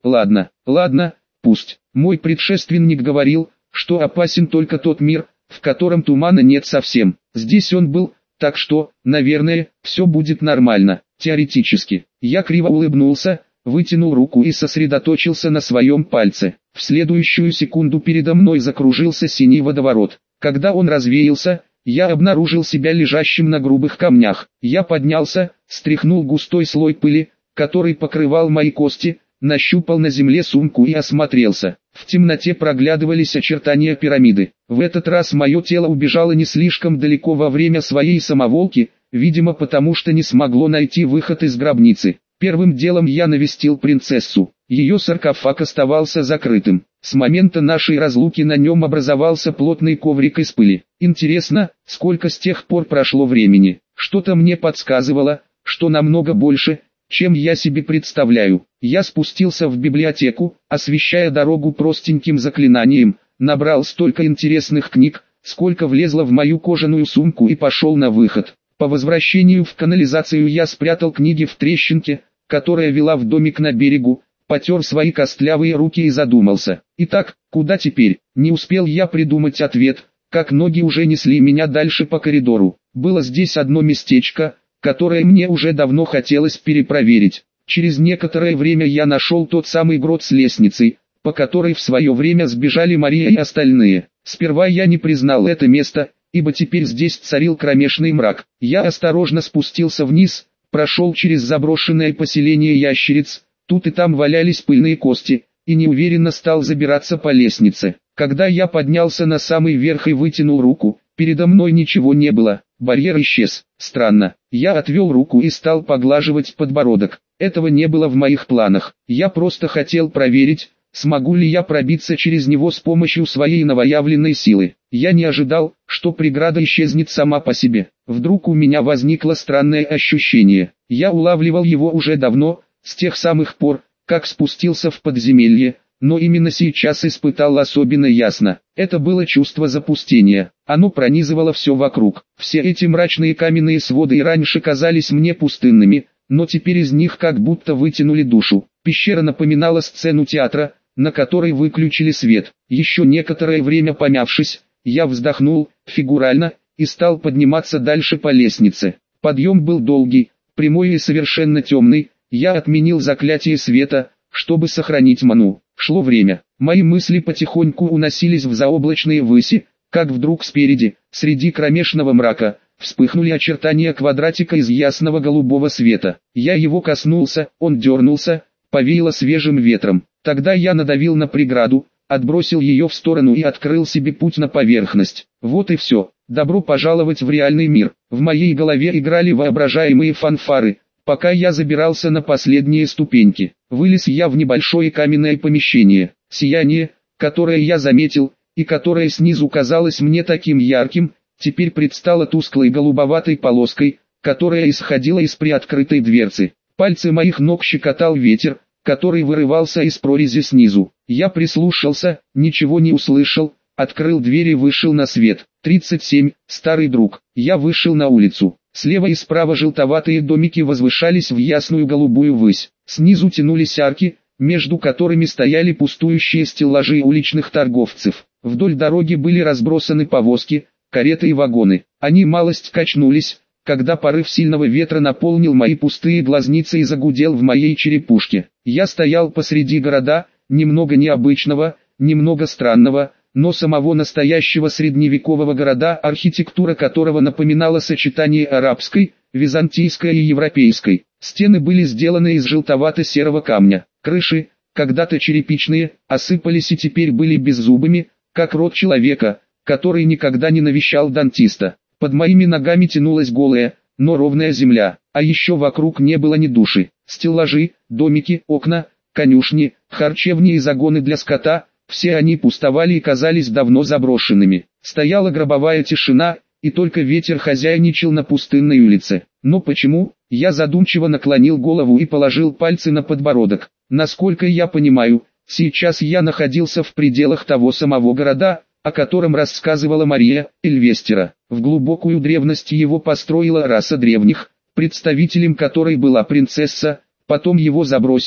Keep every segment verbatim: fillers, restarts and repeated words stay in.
Ладно, ладно, пусть. Мой предшественник говорил, что опасен только тот мир, в котором тумана нет совсем. Здесь он был, так что, наверное, все будет нормально, теоретически. Я криво улыбнулся, вытянул руку и сосредоточился на своем пальце. В следующую секунду передо мной закружился синий водоворот. Когда он развеялся, я обнаружил себя лежащим на грубых камнях. Я поднялся, стряхнул густой слой пыли, который покрывал мои кости, нащупал на земле сумку и осмотрелся. В темноте проглядывались очертания пирамиды. В этот раз мое тело убежало не слишком далеко во время своей самоволки, видимо потому что не смогло найти выход из гробницы. Первым делом я навестил принцессу. Ее саркофаг оставался закрытым. С момента нашей разлуки на нем образовался плотный коврик из пыли. Интересно, сколько с тех пор прошло времени. Что-то мне подсказывало, что намного больше, чем я себе представляю. Я спустился в библиотеку, освещая дорогу простеньким заклинанием, набрал столько интересных книг, сколько влезло в мою кожаную сумку и пошел на выход. По возвращению в канализацию я спрятал книги в трещинке, которая вела в домик на берегу, потер свои костлявые руки и задумался. Итак, куда теперь? Не успел я придумать ответ, как ноги уже несли меня дальше по коридору. Было здесь одно местечко, которое мне уже давно хотелось перепроверить. Через некоторое время я нашел тот самый грот с лестницей, по которой в свое время сбежали Мария и остальные. Сперва я не признал это место, ибо теперь здесь царил кромешный мрак. Я осторожно спустился вниз, прошел через заброшенное поселение ящериц, тут и там валялись пыльные кости, и неуверенно стал забираться по лестнице. Когда я поднялся на самый верх и вытянул руку, передо мной ничего не было, барьер исчез. Странно. Я отвел руку и стал поглаживать подбородок. Этого не было в моих планах. Я просто хотел проверить, смогу ли я пробиться через него с помощью своей новоявленной силы. Я не ожидал, что преграда исчезнет сама по себе. Вдруг у меня возникло странное ощущение. Я улавливал его уже давно, с тех самых пор, как спустился в подземелье, но именно сейчас испытал особенно ясно. Это было чувство запустения. Оно пронизывало все вокруг. Все эти мрачные каменные своды и раньше казались мне пустынными, но теперь из них как будто вытянули душу. Пещера напоминала сцену театра, на которой выключили свет. Еще некоторое время помявшись, я вздохнул, фигурально, и стал подниматься дальше по лестнице. Подъем был долгий, прямой и совершенно темный. Я отменил заклятие света, чтобы сохранить ману. Шло время. Мои мысли потихоньку уносились в заоблачные выси, как вдруг спереди, среди кромешного мрака, вспыхнули очертания квадратика из ясного голубого света. Я его коснулся, он дернулся, повеяло свежим ветром. Тогда я надавил на преграду, отбросил ее в сторону и открыл себе путь на поверхность. Вот и все. Добро пожаловать в реальный мир. В моей голове играли воображаемые фанфары, пока я забирался на последние ступеньки. Вылез я в небольшое каменное помещение. Сияние, которое я заметил, и которое снизу казалось мне таким ярким, теперь предстало тусклой голубоватой полоской, которая исходила из приоткрытой дверцы. Пальцы моих ног щекотал ветер, который вырывался из прорези снизу. Я прислушался, ничего не услышал, открыл дверь и вышел на свет. тридцать семь, старый друг. Я вышел на улицу. Слева и справа желтоватые домики возвышались в ясную голубую высь. Снизу тянулись арки, между которыми стояли пустующие стеллажи уличных торговцев. Вдоль дороги были разбросаны повозки, кареты и вагоны. Они малость качнулись, когда порыв сильного ветра наполнил мои пустые глазницы и загудел в моей черепушке. Я стоял посреди города, немного необычного, немного странного, но самого настоящего средневекового города, архитектура которого напоминала сочетание арабской, византийской и европейской. Стены были сделаны из желтовато-серого камня. Крыши, когда-то черепичные, осыпались и теперь были беззубыми, как рот человека, который никогда не навещал дантиста. Под моими ногами тянулась голая, но ровная земля, а еще вокруг не было ни души. Стеллажи, домики, окна, конюшни, харчевни и загоны для скота – все они пустовали и казались давно заброшенными. Стояла гробовая тишина, и только ветер хозяйничал на пустынной улице. Но почему? Я задумчиво наклонил голову и положил пальцы на подбородок. Насколько я понимаю, сейчас я находился в пределах того самого города, о котором рассказывала Мария, Эльвестера. В глубокую древность его построила раса древних, представителем которой была принцесса, потом его забросили,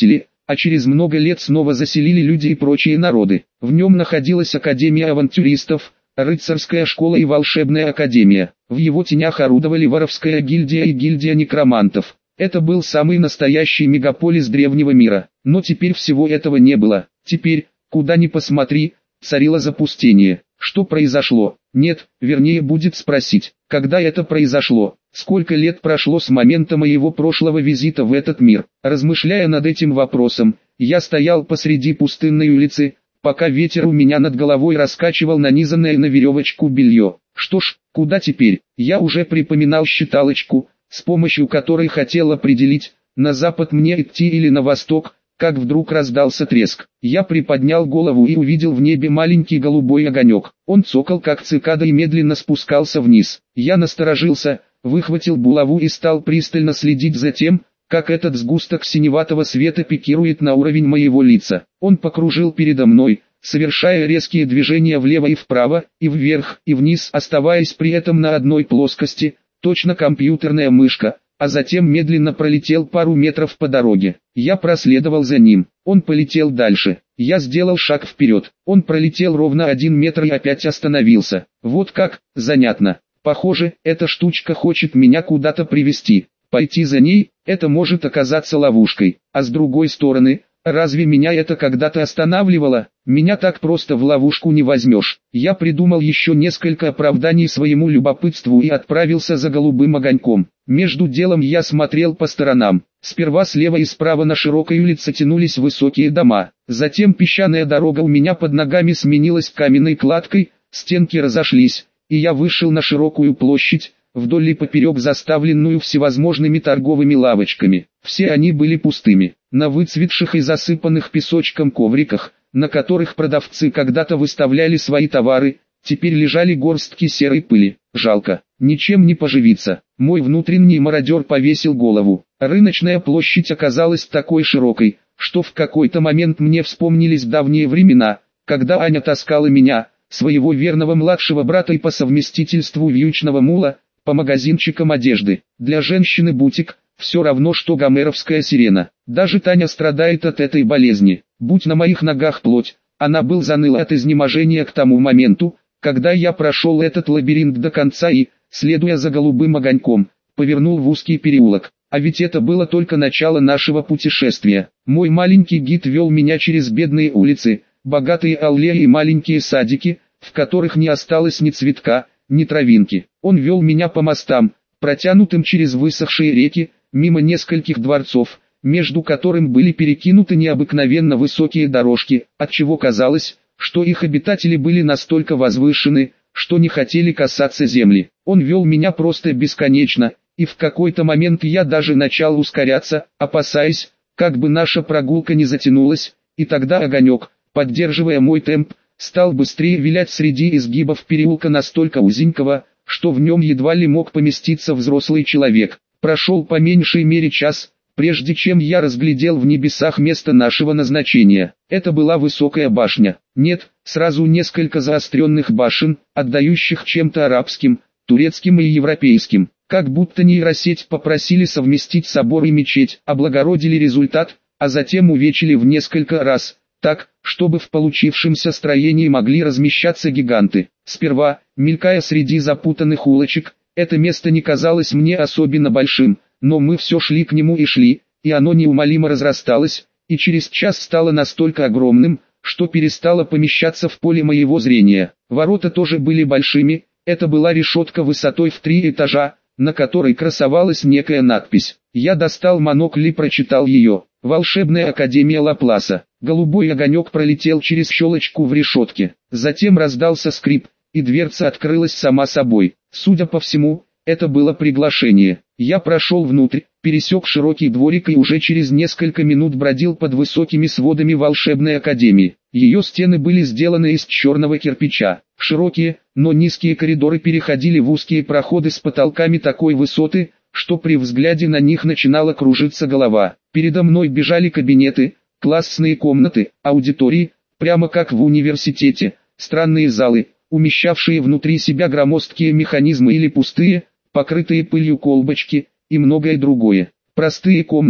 а через много лет снова заселили люди и прочие народы. В нем находилась Академия авантюристов, рыцарская школа и волшебная академия. В его тенях орудовали воровская гильдия и гильдия некромантов. Это был самый настоящий мегаполис древнего мира. Но теперь всего этого не было. Теперь, куда ни посмотри, царило запустение. Что произошло? Нет, вернее будет спросить, когда это произошло, сколько лет прошло с момента моего прошлого визита в этот мир. Размышляя над этим вопросом, я стоял посреди пустынной улицы, пока ветер у меня над головой раскачивал нанизанное на веревочку белье. Что ж, куда теперь? Я уже припоминал считалочку, с помощью которой хотел определить, на запад мне идти или на восток, как вдруг раздался треск. Я приподнял голову и увидел в небе маленький голубой огонек. Он цокал как цикада и медленно спускался вниз. Я насторожился, выхватил булаву и стал пристально следить за тем, как этот сгусток синеватого света пикирует на уровень моего лица. Он покружил передо мной, совершая резкие движения влево и вправо, и вверх, и вниз, оставаясь при этом на одной плоскости, точно компьютерная мышка, а затем медленно пролетел пару метров по дороге. Я проследовал за ним. Он полетел дальше. Я сделал шаг вперед. Он пролетел ровно один метр и опять остановился. Вот как, занятно. Похоже, эта штучка хочет меня куда-то привести. Пойти за ней, это может оказаться ловушкой. А с другой стороны, разве меня это когда-то останавливало? Меня так просто в ловушку не возьмешь. Я придумал еще несколько оправданий своему любопытству и отправился за голубым огоньком. Между делом я смотрел по сторонам. Сперва слева и справа на широкой улице тянулись высокие дома. Затем песчаная дорога у меня под ногами сменилась каменной кладкой, стенки разошлись, и я вышел на широкую площадь, вдоль и поперек заставленную всевозможными торговыми лавочками. Все они были пустыми. На выцветших и засыпанных песочком ковриках, на которых продавцы когда-то выставляли свои товары, теперь лежали горстки серой пыли. Жалко, ничем не поживиться. Мой внутренний мародер повесил голову. Рыночная площадь оказалась такой широкой, что в какой-то момент мне вспомнились давние времена, когда Аня таскала меня, своего верного младшего брата и по совместительству вьючного мула, по магазинчикам одежды. Для женщины бутик – все равно что гомеровская сирена. Даже Таня страдает от этой болезни. Будь на моих ногах плоть, она был заныла от изнеможения к тому моменту, когда я прошел этот лабиринт до конца и, следуя за голубым огоньком, повернул в узкий переулок. А ведь это было только начало нашего путешествия. Мой маленький гид вел меня через бедные улицы, богатые аллеи и маленькие садики, в которых не осталось ни цветка, ни травинки. Он вел меня по мостам, протянутым через высохшие реки, мимо нескольких дворцов, между которыми были перекинуты необыкновенно высокие дорожки, отчего казалось, что их обитатели были настолько возвышены, что не хотели касаться земли. Он вел меня просто бесконечно, и в какой-то момент я даже начал ускоряться, опасаясь, как бы наша прогулка не затянулась, и тогда огонек, поддерживая мой темп, стал быстрее вилять среди изгибов переулка настолько узенького, что в нем едва ли мог поместиться взрослый человек. Прошел по меньшей мере час, прежде чем я разглядел в небесах место нашего назначения. Это была высокая башня. Нет, сразу несколько заостренных башен, отдающих чем-то арабским, турецким и европейским. Как будто нейросеть попросили совместить собор и мечеть, облагородили результат, а затем увеличили в несколько раз, так, чтобы в получившемся строении могли размещаться гиганты. Сперва, мелькая среди запутанных улочек, это место не казалось мне особенно большим, но мы все шли к нему и шли, и оно неумолимо разрасталось, и через час стало настолько огромным, что перестало помещаться в поле моего зрения. Ворота тоже были большими, это была решетка высотой в три этажа, на которой красовалась некая надпись. Я достал монокль и прочитал ее. «Волшебная академия Лапласа». Голубой огонек пролетел через щелочку в решетке. Затем раздался скрип, и дверца открылась сама собой. Судя по всему, это было приглашение. Я прошел внутрь, пересек широкий дворик и уже через несколько минут бродил под высокими сводами волшебной академии. Ее стены были сделаны из черного кирпича. Широкие, но низкие коридоры переходили в узкие проходы с потолками такой высоты, что при взгляде на них начинала кружиться голова. Передо мной бежали кабинеты, классные комнаты, аудитории, прямо как в университете, странные залы, умещавшие внутри себя громоздкие механизмы или пустые, покрытые пылью колбочки, и многое другое. Простые комнаты,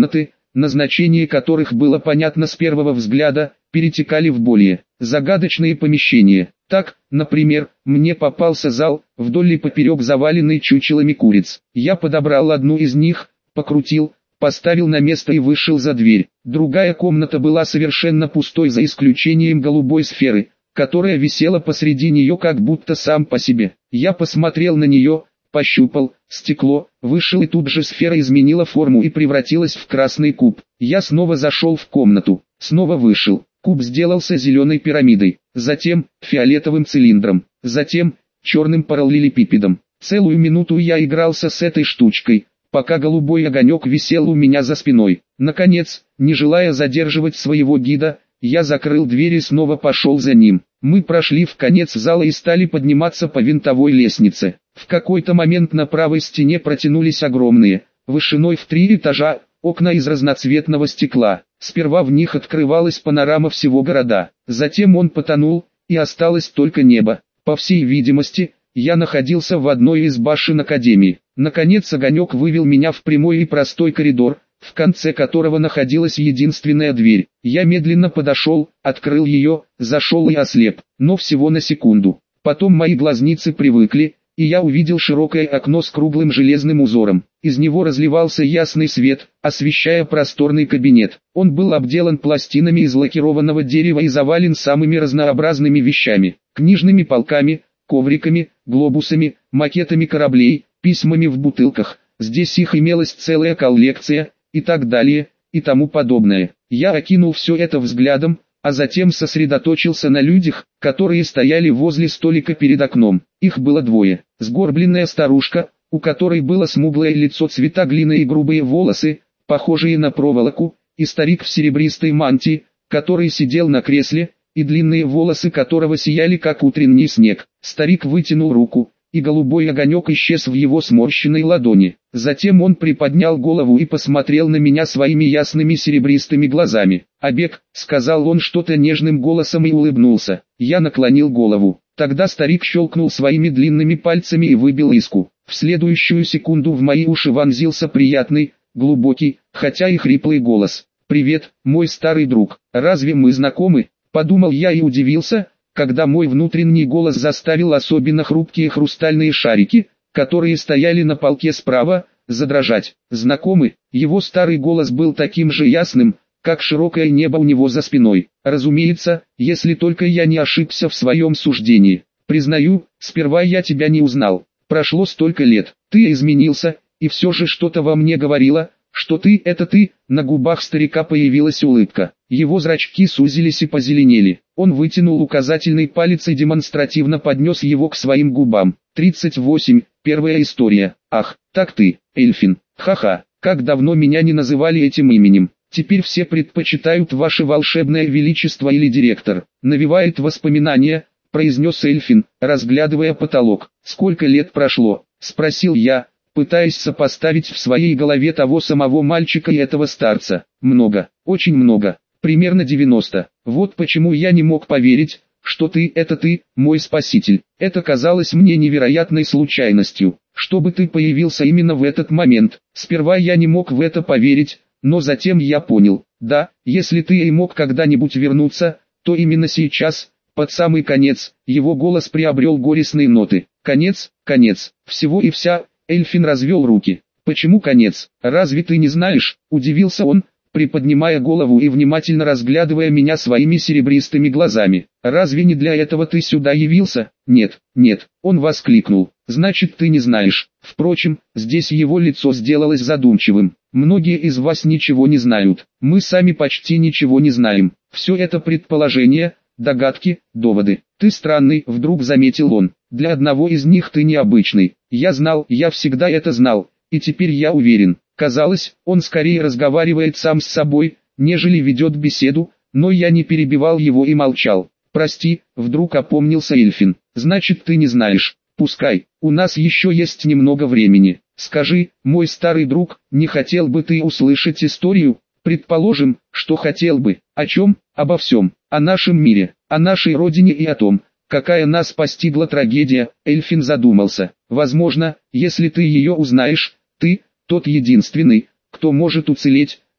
назначение которых было понятно с первого взгляда, перетекали в более загадочные помещения. Так, например, мне попался зал, вдоль и поперек заваленный чучелами куриц. Я подобрал одну из них, покрутил, поставил на место и вышел за дверь. Другая комната была совершенно пустой за исключением голубой сферы, которая висела посреди нее как будто сам по себе. Я посмотрел на нее, пощупал стекло, вышел, и тут же сфера изменила форму и превратилась в красный куб. Я снова зашел в комнату, снова вышел. Куб сделался зеленой пирамидой, затем фиолетовым цилиндром, затем черным параллелепипедом. Целую минуту я игрался с этой штучкой, пока голубой огонек висел у меня за спиной. Наконец, не желая задерживать своего гида, я закрыл дверь и снова пошел за ним. Мы прошли в конец зала и стали подниматься по винтовой лестнице. В какой-то момент на правой стене протянулись огромные, вышиной в три этажа, окна из разноцветного стекла. Сперва в них открывалась панорама всего города. Затем он потонул, и осталось только небо. По всей видимости, я находился в одной из башен Академии. Наконец огонек вывел меня в прямой и простой коридор, в конце которого находилась единственная дверь. Я медленно подошел, открыл ее, зашел и ослеп, но всего на секунду. Потом мои глазницы привыкли, и я увидел широкое окно с круглым железным узором. Из него разливался ясный свет, освещая просторный кабинет. Он был обделан пластинами из лакированного дерева и завален самыми разнообразными вещами: книжными полками, ковриками, глобусами, макетами кораблей, письмами в бутылках. Здесь их имелась целая коллекция, и так далее, и тому подобное. Я окинул все это взглядом, а затем сосредоточился на людях, которые стояли возле столика перед окном. Их было двое: сгорбленная старушка, у которой было смуглое лицо цвета глины и грубые волосы, похожие на проволоку, и старик в серебристой мантии, который сидел на кресле, и длинные волосы которого сияли как утренний снег. Старик вытянул руку, и голубой огонек исчез в его сморщенной ладони. Затем он приподнял голову и посмотрел на меня своими ясными серебристыми глазами. «Абек», — сказал он что-то нежным голосом и улыбнулся. Я наклонил голову. Тогда старик щелкнул своими длинными пальцами и выбил иску. В следующую секунду в мои уши вонзился приятный, глубокий, хотя и хриплый голос. «Привет, мой старый друг, разве мы знакомы?» — подумал я и удивился, когда мой внутренний голос заставил особенно хрупкие хрустальные шарики, которые стояли на полке справа, задрожать. «Знакомы?» Его старый голос был таким же ясным, как широкое небо у него за спиной. «Разумеется, если только я не ошибся в своем суждении. Признаю, сперва я тебя не узнал. Прошло столько лет, ты изменился, и все же что-то во мне говорило, что ты — это ты». На губах старика появилась улыбка. Его зрачки сузились и позеленели. Он вытянул указательный палец и демонстративно поднес его к своим губам. тридцать восемь. Первая история. «Ах, так ты, Эльфин. Ха-ха, как давно меня не называли этим именем. Теперь все предпочитают ваше волшебное величество или директор. Навевает воспоминания», — произнес Эльфин, разглядывая потолок. «Сколько лет прошло?» — спросил я, пытаясь сопоставить в своей голове того самого мальчика и этого старца. «Много, очень много. Примерно девяносто. Вот почему я не мог поверить, что ты — это ты, мой спаситель. Это казалось мне невероятной случайностью, чтобы ты появился именно в этот момент. Сперва я не мог в это поверить, но затем я понял. Да, если ты и мог когда-нибудь вернуться, то именно сейчас, под самый конец». Его голос приобрел горестные ноты. «Конец, конец, всего и вся». Эльфин развел руки. «Почему конец? Разве ты не знаешь?» — удивился он, приподнимая голову и внимательно разглядывая меня своими серебристыми глазами. «Разве не для этого ты сюда явился?» «Нет, нет», — он воскликнул. «Значит, ты не знаешь». Впрочем, здесь его лицо сделалось задумчивым. «Многие из вас ничего не знают. Мы сами почти ничего не знаем. Все это предположения, догадки, доводы. Ты странный», — вдруг заметил он. «Для одного из них ты необычный. Я знал, я всегда это знал, и теперь я уверен». Казалось, он скорее разговаривает сам с собой, нежели ведет беседу, но я не перебивал его и молчал. «Прости», — вдруг опомнился Эльфин. «Значит, ты не знаешь. Пускай, у нас еще есть немного времени. Скажи, мой старый друг, не хотел бы ты услышать историю?» «Предположим, что хотел бы. О чем?» «Обо всем. О нашем мире, о нашей родине и о том, какая нас постигла трагедия». Эльфин задумался. «Возможно, если ты ее узнаешь, ты — тот единственный, кто может уцелеть,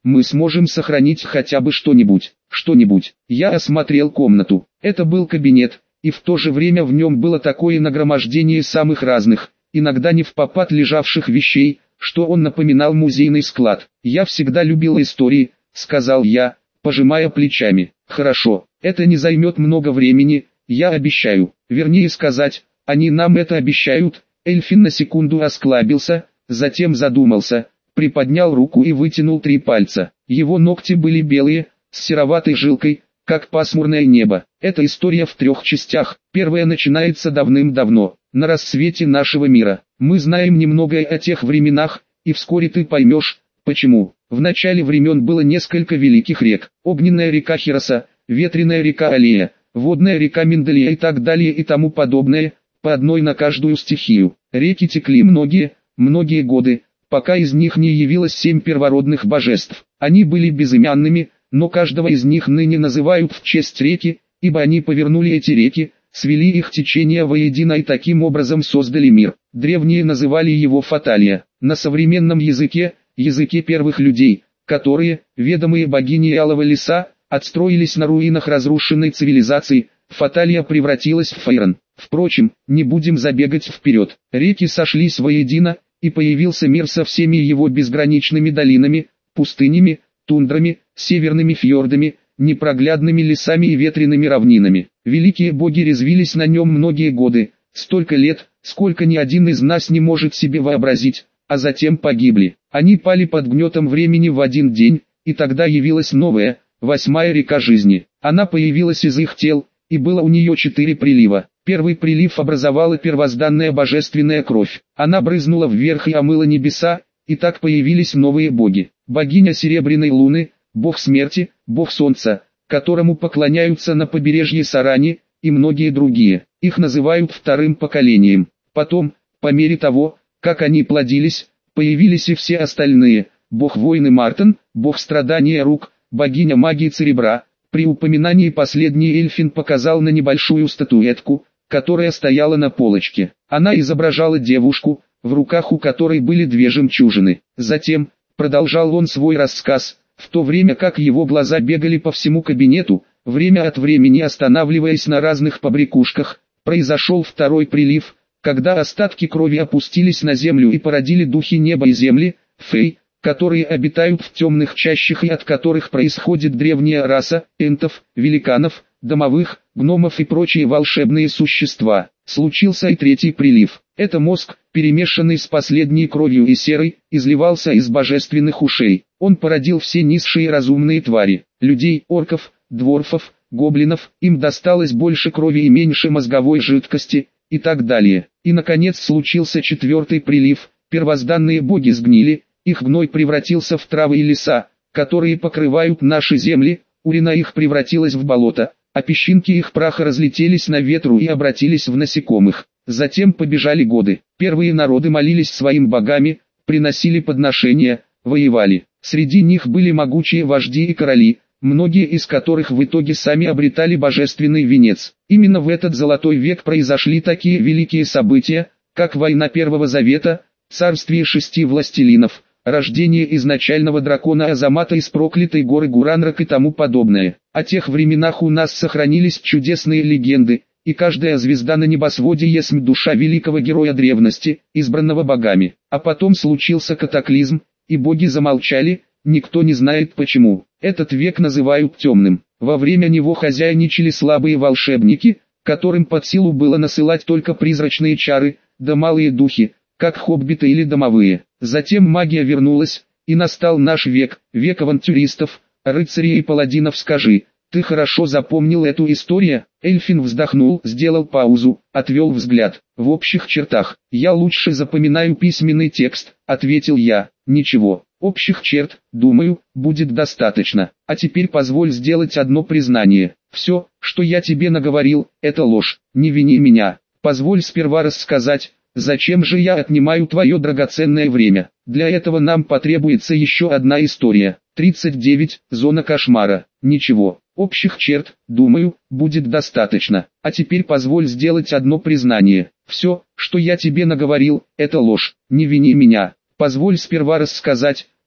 мы сможем сохранить хотя бы что-нибудь, что-нибудь. Я осмотрел комнату. Это был кабинет, и в то же время в нем было такое нагромождение самых разных, иногда не впопад лежавших вещей, что он напоминал музейный склад. «Я всегда любил истории», — сказал я, пожимая плечами. «Хорошо, это не займет много времени, я обещаю. Вернее сказать, они нам это обещают». Эльфин на секунду осклабился, затем задумался, приподнял руку и вытянул три пальца. Его ногти были белые, с сероватой жилкой, как пасмурное небо. Эта история в трех частях. Первая начинается давным-давно, на рассвете нашего мира. Мы знаем немногое о тех временах, и вскоре ты поймешь, почему. В начале времен было несколько великих рек. Огненная река Хироса, ветреная река Алия, водная река Миндалия и так далее и тому подобное, по одной на каждую стихию. Реки текли многие, многие годы, пока из них не явилось семь первородных божеств. Они были безымянными, но каждого из них ныне называют в честь реки, ибо они повернули эти реки, свели их течение воедино и таким образом создали мир. Древние называли его Фаталия. На современном языке, языке первых людей, которые, ведомые богиней Алого Леса, отстроились на руинах разрушенной цивилизации, Фаталия превратилась в Фейрон. Впрочем, не будем забегать вперед. Реки сошлись воедино, и появился мир со всеми его безграничными долинами, пустынями, тундрами, северными фьордами, непроглядными лесами и ветреными равнинами. Великие боги резвились на нем многие годы, столько лет, сколько ни один из нас не может себе вообразить, а затем погибли. Они пали под гнетом времени в один день, и тогда явилась новая, восьмая река жизни. Она появилась из их тел, и было у нее четыре прилива. Первый прилив образовала первозданная божественная кровь. Она брызнула вверх и омыла небеса, и так появились новые боги. Богиня Серебряной Луны, бог смерти, бог солнца, которому поклоняются на побережье Сарани, и многие другие. Их называют вторым поколением. Потом, по мере того, как они плодились, появились и все остальные. Бог войны Мартен, бог страдания рук, богиня магии Церебра. При упоминании последний Эльфин показал на небольшую статуэтку, которая стояла на полочке. Она изображала девушку, в руках у которой были две жемчужины. Затем, продолжал он свой рассказ, в то время как его глаза бегали по всему кабинету, время от времени останавливаясь на разных побрякушках, произошел второй прилив, когда остатки крови опустились на землю и породили духи неба и земли, фей, которые обитают в темных чащах и от которых происходит древняя раса энтов, великанов, домовых, гномов и прочие волшебные существа. Случился и третий прилив. Это мозг, перемешанный с последней кровью и серой, изливался из божественных ушей. Он породил все низшие разумные твари, людей, орков, дворфов, гоблинов, им досталось больше крови и меньше мозговой жидкости, и так далее. И наконец случился четвертый прилив, первозданные боги сгнили, их гной превратился в травы и леса, которые покрывают наши земли, урина их превратилась в болото, а песчинки их праха разлетелись на ветру и обратились в насекомых. Затем побежали годы. Первые народы молились своим богам, приносили подношения, воевали. Среди них были могучие вожди и короли, многие из которых в итоге сами обретали божественный венец. Именно в этот золотой век произошли такие великие события, как война Первого Завета, царствие шести властелинов, рождение изначального дракона Азамата из проклятой горы Гуранрак и тому подобное. О тех временах у нас сохранились чудесные легенды, и каждая звезда на небосводе есть душа великого героя древности, избранного богами. А потом случился катаклизм, и боги замолчали, никто не знает почему. Этот век называют темным. Во время него хозяйничали слабые волшебники, которым под силу было насылать только призрачные чары, да малые духи, как хоббиты или домовые. Затем магия вернулась, и настал наш век, век авантюристов, рыцарей и паладинов. Скажи, ты хорошо запомнил эту историю? Эльфин вздохнул, сделал паузу, отвел взгляд. В общих чертах, я лучше запоминаю письменный текст, ответил я. Ничего, общих черт, думаю, будет достаточно. А теперь позволь сделать одно признание. Все, что я тебе наговорил, это ложь. Не вини меня. Позволь сперва рассказать, зачем же я отнимаю твое драгоценное время. Для этого нам потребуется еще одна история. тридцать девять. Зона кошмара. Ничего, общих черт, думаю, будет достаточно. А теперь позволь сделать одно признание. Все, что я тебе наговорил, это ложь. Не вини меня. Позволь сперва рассказать,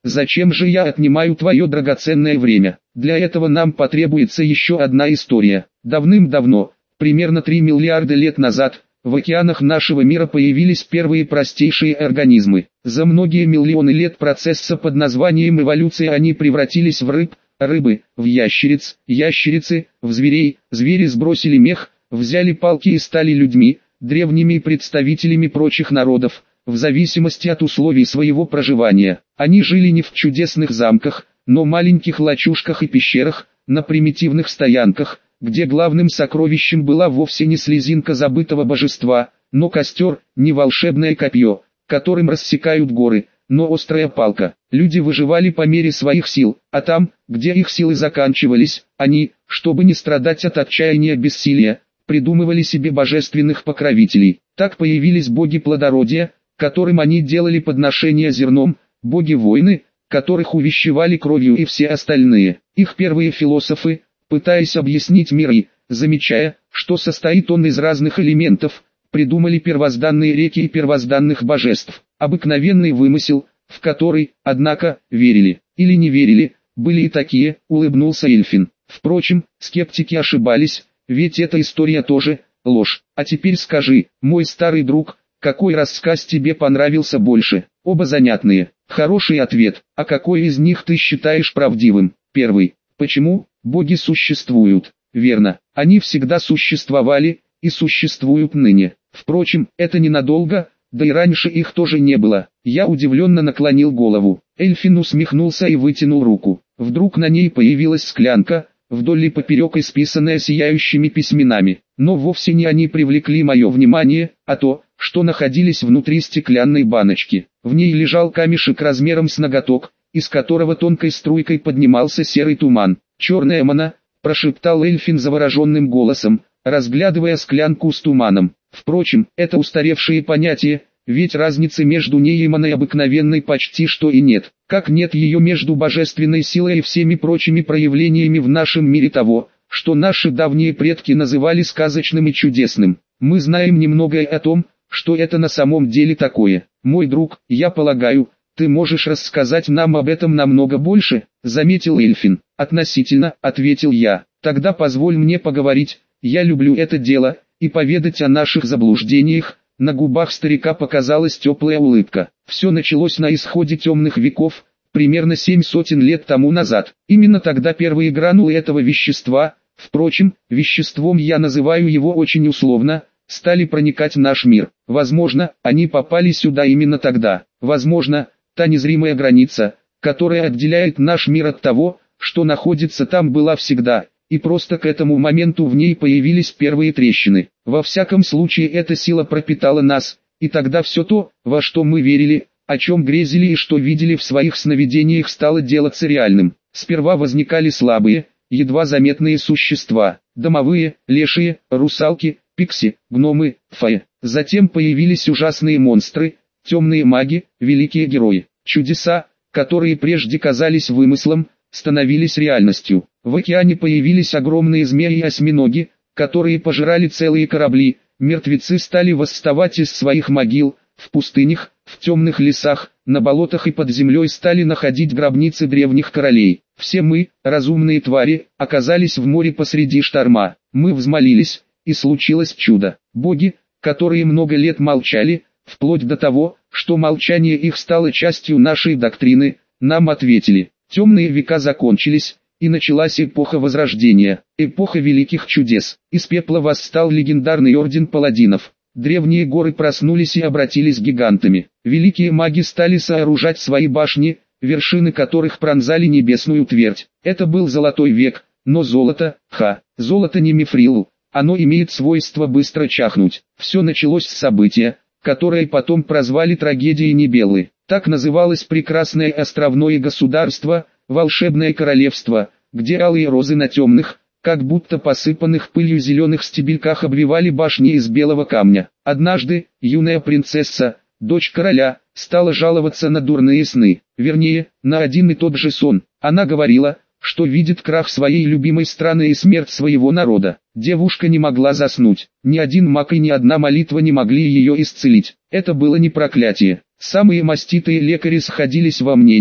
зачем же я отнимаю твое драгоценное время? Для этого нам потребуется еще одна история. Давным-давно, примерно три миллиарда лет назад, в океанах нашего мира появились первые простейшие организмы. За многие миллионы лет процесса под названием эволюция они превратились в рыб, рыбы, в ящериц, ящерицы, в зверей, звери сбросили мех, взяли палки и стали людьми, древними представителями прочих народов, в зависимости от условий своего проживания. Они жили не в чудесных замках, но маленьких лачушках и пещерах, на примитивных стоянках, где главным сокровищем была вовсе не слезинка забытого божества, но костер, не волшебное копье, которым рассекают горы, но острая палка. Люди выживали по мере своих сил, а там, где их силы заканчивались, они, чтобы не страдать от отчаяния бессилия, придумывали себе божественных покровителей. Так появились боги плодородия, которым они делали подношения зерном, боги-воины, которых увещевали кровью и все остальные. Их первые философы, пытаясь объяснить мир и, замечая, что состоит он из разных элементов, придумали первозданные реки и первозданных божеств. Обыкновенный вымысел, в который, однако, верили или не верили, были и такие, улыбнулся Эльфин. Впрочем, скептики ошибались, ведь эта история тоже ложь. А теперь скажи, мой старый друг, какой рассказ тебе понравился больше? Оба занятные. Хороший ответ. А какой из них ты считаешь правдивым? Первый. Почему боги существуют? Верно. Они всегда существовали и существуют ныне. Впрочем, это ненадолго, да и раньше их тоже не было. Я удивленно наклонил голову. Эльфин усмехнулся и вытянул руку. Вдруг на ней появилась склянка, вдоль и поперек исписанная сияющими письменами. Но вовсе не они привлекли мое внимание, а то, что находились внутри стеклянной баночки. В ней лежал камешек размером с ноготок, из которого тонкой струйкой поднимался серый туман. «Черная мана», — прошептал Эльфин завороженным голосом, разглядывая склянку с туманом. Впрочем, это устаревшие понятия, ведь разницы между ней и маной обыкновенной почти что и нет. Как нет ее между божественной силой и всеми прочими проявлениями в нашем мире того, что наши давние предки называли сказочным и чудесным. Мы знаем немногое о том, что это на самом деле такое. Мой друг, я полагаю, ты можешь рассказать нам об этом намного больше, заметил Эльфин. Относительно, ответил я. Тогда позволь мне поговорить, я люблю это дело, и поведать о наших заблуждениях. На губах старика показалась теплая улыбка. Все началось на исходе темных веков, примерно семь сотен лет тому назад. Именно тогда первые гранулы этого вещества, впрочем, веществом я называю его очень условно, стали проникать в наш мир. Возможно, они попали сюда именно тогда. Возможно, та незримая граница, которая отделяет наш мир от того, что находится там, была всегда, и просто к этому моменту в ней появились первые трещины. Во всяком случае эта сила пропитала нас, и тогда все то, во что мы верили, о чем грезили и что видели в своих сновидениях, стало делаться реальным. Сперва возникали слабые, едва заметные существа, домовые, лешие, русалки, пикси, гномы, фаи. Затем появились ужасные монстры, темные маги, великие герои. Чудеса, которые прежде казались вымыслом, становились реальностью. В океане появились огромные змеи и осьминоги, которые пожирали целые корабли. Мертвецы стали восставать из своих могил. В пустынях, в темных лесах, на болотах и под землей стали находить гробницы древних королей. Все мы, разумные твари, оказались в море посреди шторма. Мы взмолились, и случилось чудо. Боги, которые много лет молчали, вплоть до того, что молчание их стало частью нашей доктрины, нам ответили. Темные века закончились, и началась эпоха Возрождения, эпоха великих чудес. Из пепла восстал легендарный орден паладинов. Древние горы проснулись и обратились гигантами. Великие маги стали сооружать свои башни, вершины которых пронзали небесную твердь. Это был золотой век, но золото, ха, золото не мифрил, оно имеет свойство быстро чахнуть. Все началось с события, которое потом прозвали трагедией Нибеллы. Так называлось прекрасное островное государство, волшебное королевство, где алые розы на темных, как будто посыпанных пылью зеленых стебельках обвивали башни из белого камня. Однажды, юная принцесса, дочь короля, стала жаловаться на дурные сны, вернее, на один и тот же сон. Она говорила, что видит крах своей любимой страны и смерть своего народа. Девушка не могла заснуть, ни один маг и ни одна молитва не могли ее исцелить. Это было не проклятие. Самые маститые лекари сходились во мнении,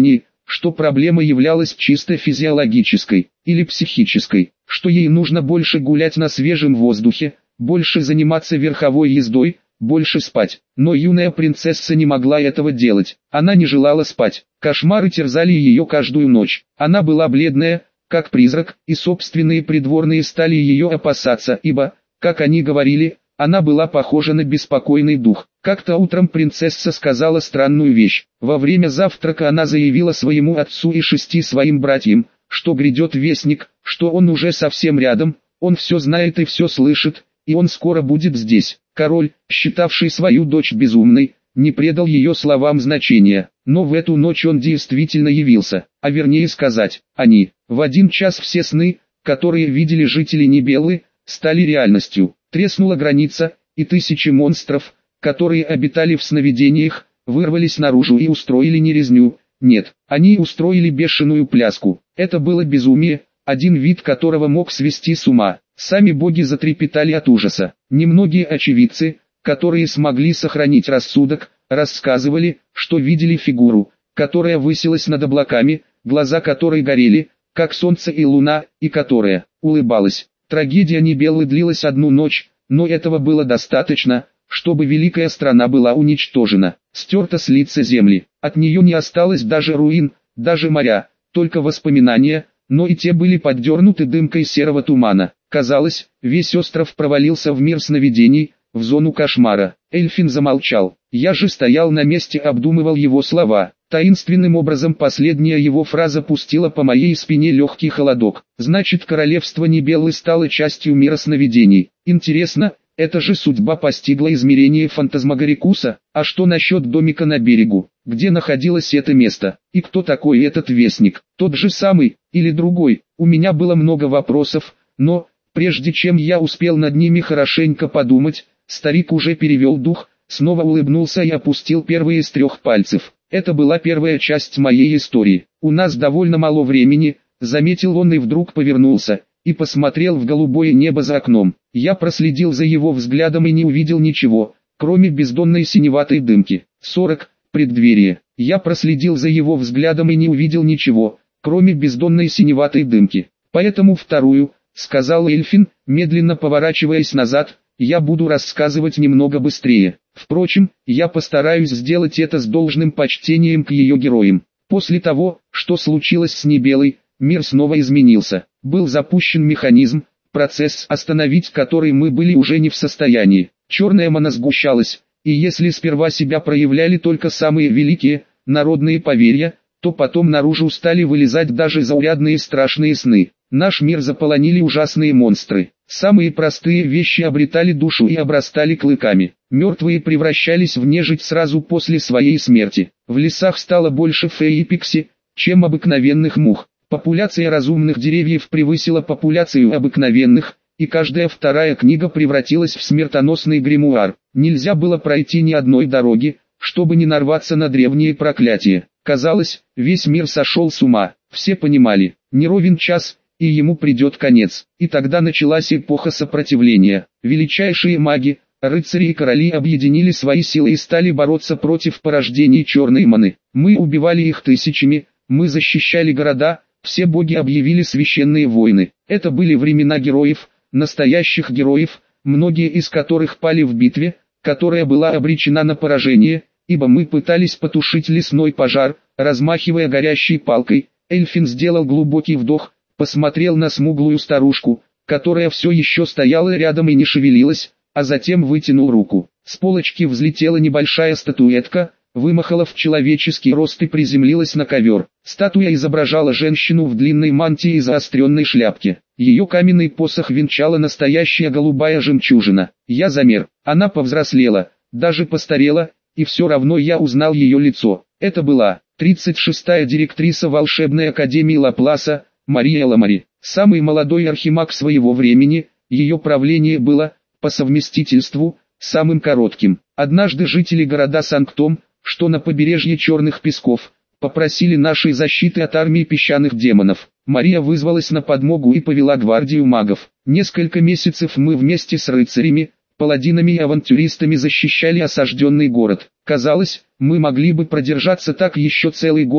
что проблема являлась чисто физиологической или психической, что ей нужно больше гулять на свежем воздухе, больше заниматься верховой ездой, больше спать. Но юная принцесса не могла этого делать. Она не желала спать. Кошмары терзали ее каждую ночь. Она была бледная, как призрак, и собственные придворные стали ее опасаться, ибо, как они говорили, она была похожа на беспокойный дух. Как-то утром принцесса сказала странную вещь. Во время завтрака она заявила своему отцу и шести своим братьям, что грядет вестник, что он уже совсем рядом, он все знает и все слышит, и он скоро будет здесь. Король, считавший свою дочь безумной, не придал ее словам значения, но в эту ночь он действительно явился, а вернее сказать, они. В один час все сны, которые видели жители Нибеллы, стали реальностью. Треснула граница, и тысячи монстров, которые обитали в сновидениях, вырвались наружу и устроили не резню, нет, они устроили бешеную пляску. Это было безумие, один вид которого мог свести с ума. Сами боги затрепетали от ужаса. Немногие очевидцы, которые смогли сохранить рассудок, рассказывали, что видели фигуру, которая высилась над облаками, глаза которой горели, как солнце и луна, и которая улыбалась. Трагедия Нибеллы длилась одну ночь, но этого было достаточно, чтобы великая страна была уничтожена, стерта с лица земли. От нее не осталось даже руин, даже моря, только воспоминания, но и те были поддернуты дымкой серого тумана. Казалось, весь остров провалился в мир сновидений, в зону кошмара. Эльфин замолчал. Я же стоял на месте, обдумывал его слова. Таинственным образом последняя его фраза пустила по моей спине легкий холодок. Значит, королевство Нибеллы стало частью мира сновидений. Интересно, это же судьба постигла измерение фантазмагорикуса. А что насчет домика на берегу? Где находилось это место? И кто такой этот вестник? Тот же самый, или другой? У меня было много вопросов, но, прежде чем я успел над ними хорошенько подумать, старик уже перевел дух, снова улыбнулся и опустил первый из трех пальцев. Это была первая часть моей истории. У нас довольно мало времени, заметил он и вдруг повернулся, и посмотрел в голубое небо за окном. Я проследил за его взглядом и не увидел ничего, кроме бездонной синеватой дымки. сорок. Преддверие. Я проследил за его взглядом и не увидел ничего, кроме бездонной синеватой дымки. Поэтому вторую, сказал Эльфин, медленно поворачиваясь назад, я буду рассказывать немного быстрее. Впрочем, я постараюсь сделать это с должным почтением к ее героям. После того, что случилось с Нибеллой, мир снова изменился. Был запущен механизм, процесс, остановить который мы были уже не в состоянии. Черная мана сгущалась, и если сперва себя проявляли только самые великие, народные поверья, то потом наружу стали вылезать даже заурядные страшные сны. Наш мир заполонили ужасные монстры. Самые простые вещи обретали душу и обрастали клыками. Мертвые превращались в нежить сразу после своей смерти. В лесах стало больше фей и пикси, чем обыкновенных мух. Популяция разумных деревьев превысила популяцию обыкновенных, и каждая вторая книга превратилась в смертоносный гримуар. Нельзя было пройти ни одной дороги, чтобы не нарваться на древние проклятия. Казалось, весь мир сошел с ума. Все понимали, не ровен час, и ему придет конец. И тогда началась эпоха сопротивления. Величайшие маги, рыцари и короли объединили свои силы и стали бороться против порождений черной маны. Мы убивали их тысячами, мы защищали города, все боги объявили священные войны. Это были времена героев, настоящих героев, многие из которых пали в битве, которая была обречена на поражение, ибо мы пытались потушить лесной пожар, размахивая горящей палкой. Эльфин сделал глубокий вдох, посмотрел на смуглую старушку, которая все еще стояла рядом и не шевелилась, а затем вытянул руку. С полочки взлетела небольшая статуэтка, вымахала в человеческий рост и приземлилась на ковер. Статуя изображала женщину в длинной мантии и заостренной шляпке. Ее каменный посох венчала настоящая голубая жемчужина. Я замер, она повзрослела, даже постарела, и все равно я узнал ее лицо. Это была тридцать шестая директриса волшебной академии Лапласа, Мария Ламари. Самый молодой архимаг своего времени, ее правление было, по совместительству, самым коротким. Однажды жители города Санктом, что на побережье Черных Песков, попросили нашей защиты от армии песчаных демонов. Мария вызвалась на подмогу и повела гвардию магов. Несколько месяцев мы вместе с рыцарями, паладинами и авантюристами защищали осажденный город. Казалось, мы могли бы продержаться так еще целый год,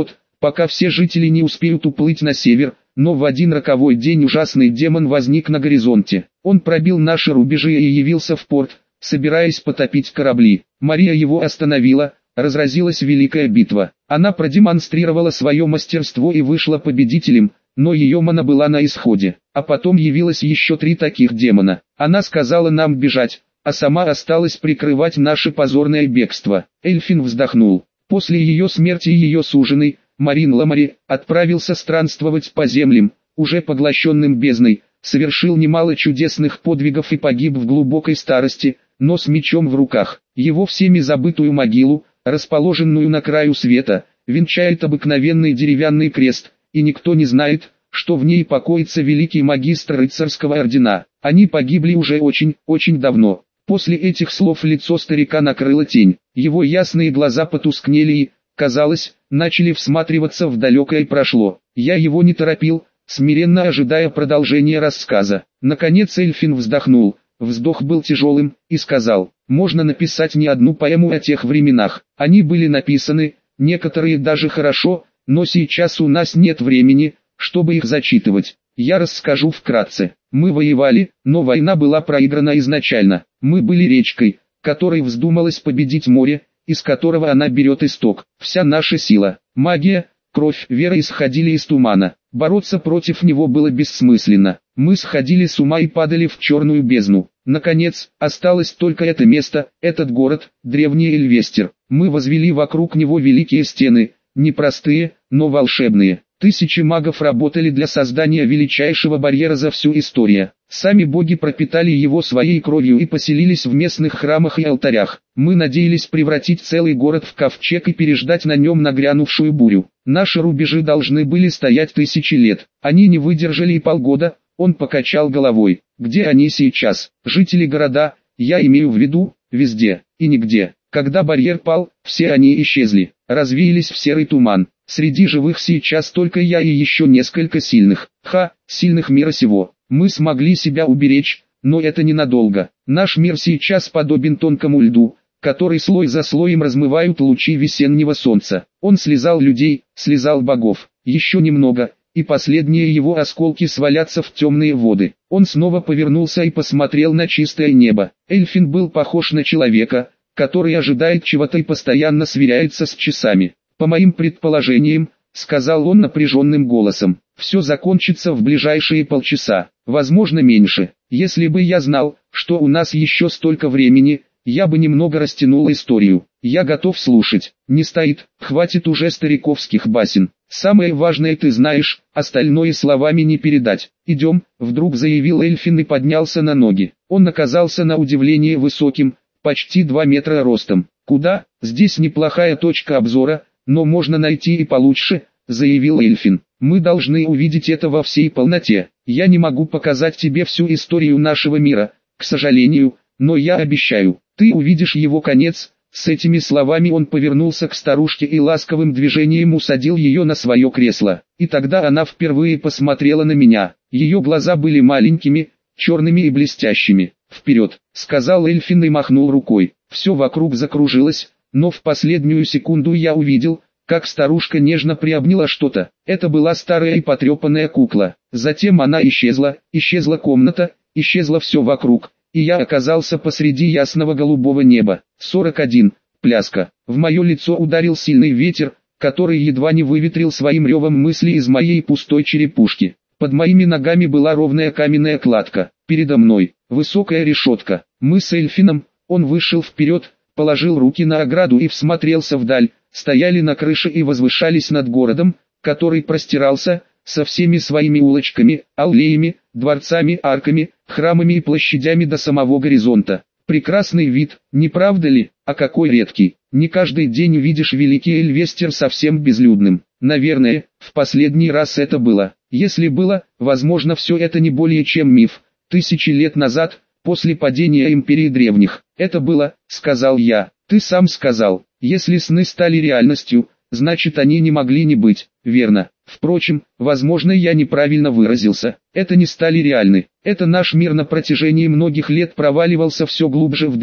пока все жители не успеют уплыть на север, но в один роковой день ужасный демон возник на горизонте. Он пробил наши рубежи и явился в порт, собираясь потопить корабли. Мария его остановила, разразилась великая битва. Она продемонстрировала свое мастерство и вышла победителем, но ее мана была на исходе. А потом явилось еще три таких демона. Она сказала нам бежать, а сама осталась прикрывать наше позорное бегство. Эльфин вздохнул. После ее смерти ее суженый, Марин Ламари, отправился странствовать по землям, уже поглощенным бездной, совершил немало чудесных подвигов и погиб в глубокой старости, но с мечом в руках. Его всеми забытую могилу, расположенную на краю света, венчает обыкновенный деревянный крест, и никто не знает, что в ней покоится великий магистр рыцарского ордена. Они погибли уже очень, очень давно. После этих слов лицо старика накрыла тень, его ясные глаза потускнели и, казалось, начали всматриваться в далекое прошло. Я его не торопил, смиренно ожидая продолжения рассказа. Наконец Эльфин вздохнул, вздох был тяжелым, и сказал: можно написать не одну поэму о тех временах. Они были написаны, некоторые даже хорошо, но сейчас у нас нет времени, чтобы их зачитывать. Я расскажу вкратце. Мы воевали, но война была проиграна изначально. Мы были речкой, которой вздумалось победить море, из которого она берет исток. Вся наша сила, магия, кровь, вера исходили из тумана. Бороться против него было бессмысленно. Мы сходили с ума и падали в черную бездну. Наконец, осталось только это место, этот город, древний Эльвестер. Мы возвели вокруг него великие стены, непростые, но волшебные. Тысячи магов работали для создания величайшего барьера за всю историю. Сами боги пропитали его своей кровью и поселились в местных храмах и алтарях. Мы надеялись превратить целый город в ковчег и переждать на нем нагрянувшую бурю. Наши рубежи должны были стоять тысячи лет. Они не выдержали и полгода. Он покачал головой. Где они сейчас? Жители города, я имею в виду, везде и нигде. Когда барьер пал, все они исчезли, развеялись в серый туман. Среди живых сейчас только я и еще несколько сильных. Ха, сильных мира сего. Мы смогли себя уберечь, но это ненадолго. Наш мир сейчас подобен тонкому льду, который слой за слоем размывают лучи весеннего солнца. Он слезал людей, слезал богов. Еще немного, и последние его осколки свалятся в темные воды. Он снова повернулся и посмотрел на чистое небо. Эльфин был похож на человека, который ожидает чего-то и постоянно сверяется с часами. По моим предположениям, сказал он напряженным голосом, все закончится в ближайшие полчаса, возможно меньше. Если бы я знал, что у нас еще столько времени, я бы немного растянул историю. Я готов слушать. Не стоит, хватит уже стариковских басен. Самое важное ты знаешь, остальное словами не передать. Идем, вдруг заявил Эльфин и поднялся на ноги. Он оказался на удивление высоким, почти два метра ростом. Куда? Здесь неплохая точка обзора, но можно найти и получше, заявил Эльфин. Мы должны увидеть это во всей полноте. Я не могу показать тебе всю историю нашего мира, к сожалению, но я обещаю, ты увидишь его конец. С этими словами он повернулся к старушке и ласковым движением усадил ее на свое кресло. И тогда она впервые посмотрела на меня. Ее глаза были маленькими, черными и блестящими. «Вперед!» — сказал Эльфин и махнул рукой. Все вокруг закружилось, но в последнюю секунду я увидел, как старушка нежно приобняла что-то. Это была старая и потрепанная кукла. Затем она исчезла, исчезла комната, исчезло все вокруг, и я оказался посреди ясного голубого неба. сорок один. Пляска. В мое лицо ударил сильный ветер, который едва не выветрил своим ревом мысли из моей пустой черепушки. Под моими ногами была ровная каменная кладка. Передо мной высокая решетка. Мы с Эльфином, он вышел вперед, положил руки на ограду и всмотрелся вдаль, стояли на крыше и возвышались над городом, который простирался, со всеми своими улочками, аллеями, дворцами, арками, храмами и площадями до самого горизонта. Прекрасный вид, не правда ли? А какой редкий. Не каждый день увидишь великий Эльвестер совсем безлюдным. Наверное, в последний раз это было. Если было, возможно, все это не более чем миф. Тысячи лет назад, после падения империи древних. Это было, сказал я. Ты сам сказал, если сны стали реальностью, значит они не могли не быть, верно? Впрочем, возможно я неправильно выразился. Это не стали реальны. Это наш мир на протяжении многих лет проваливался все глубже в дрему,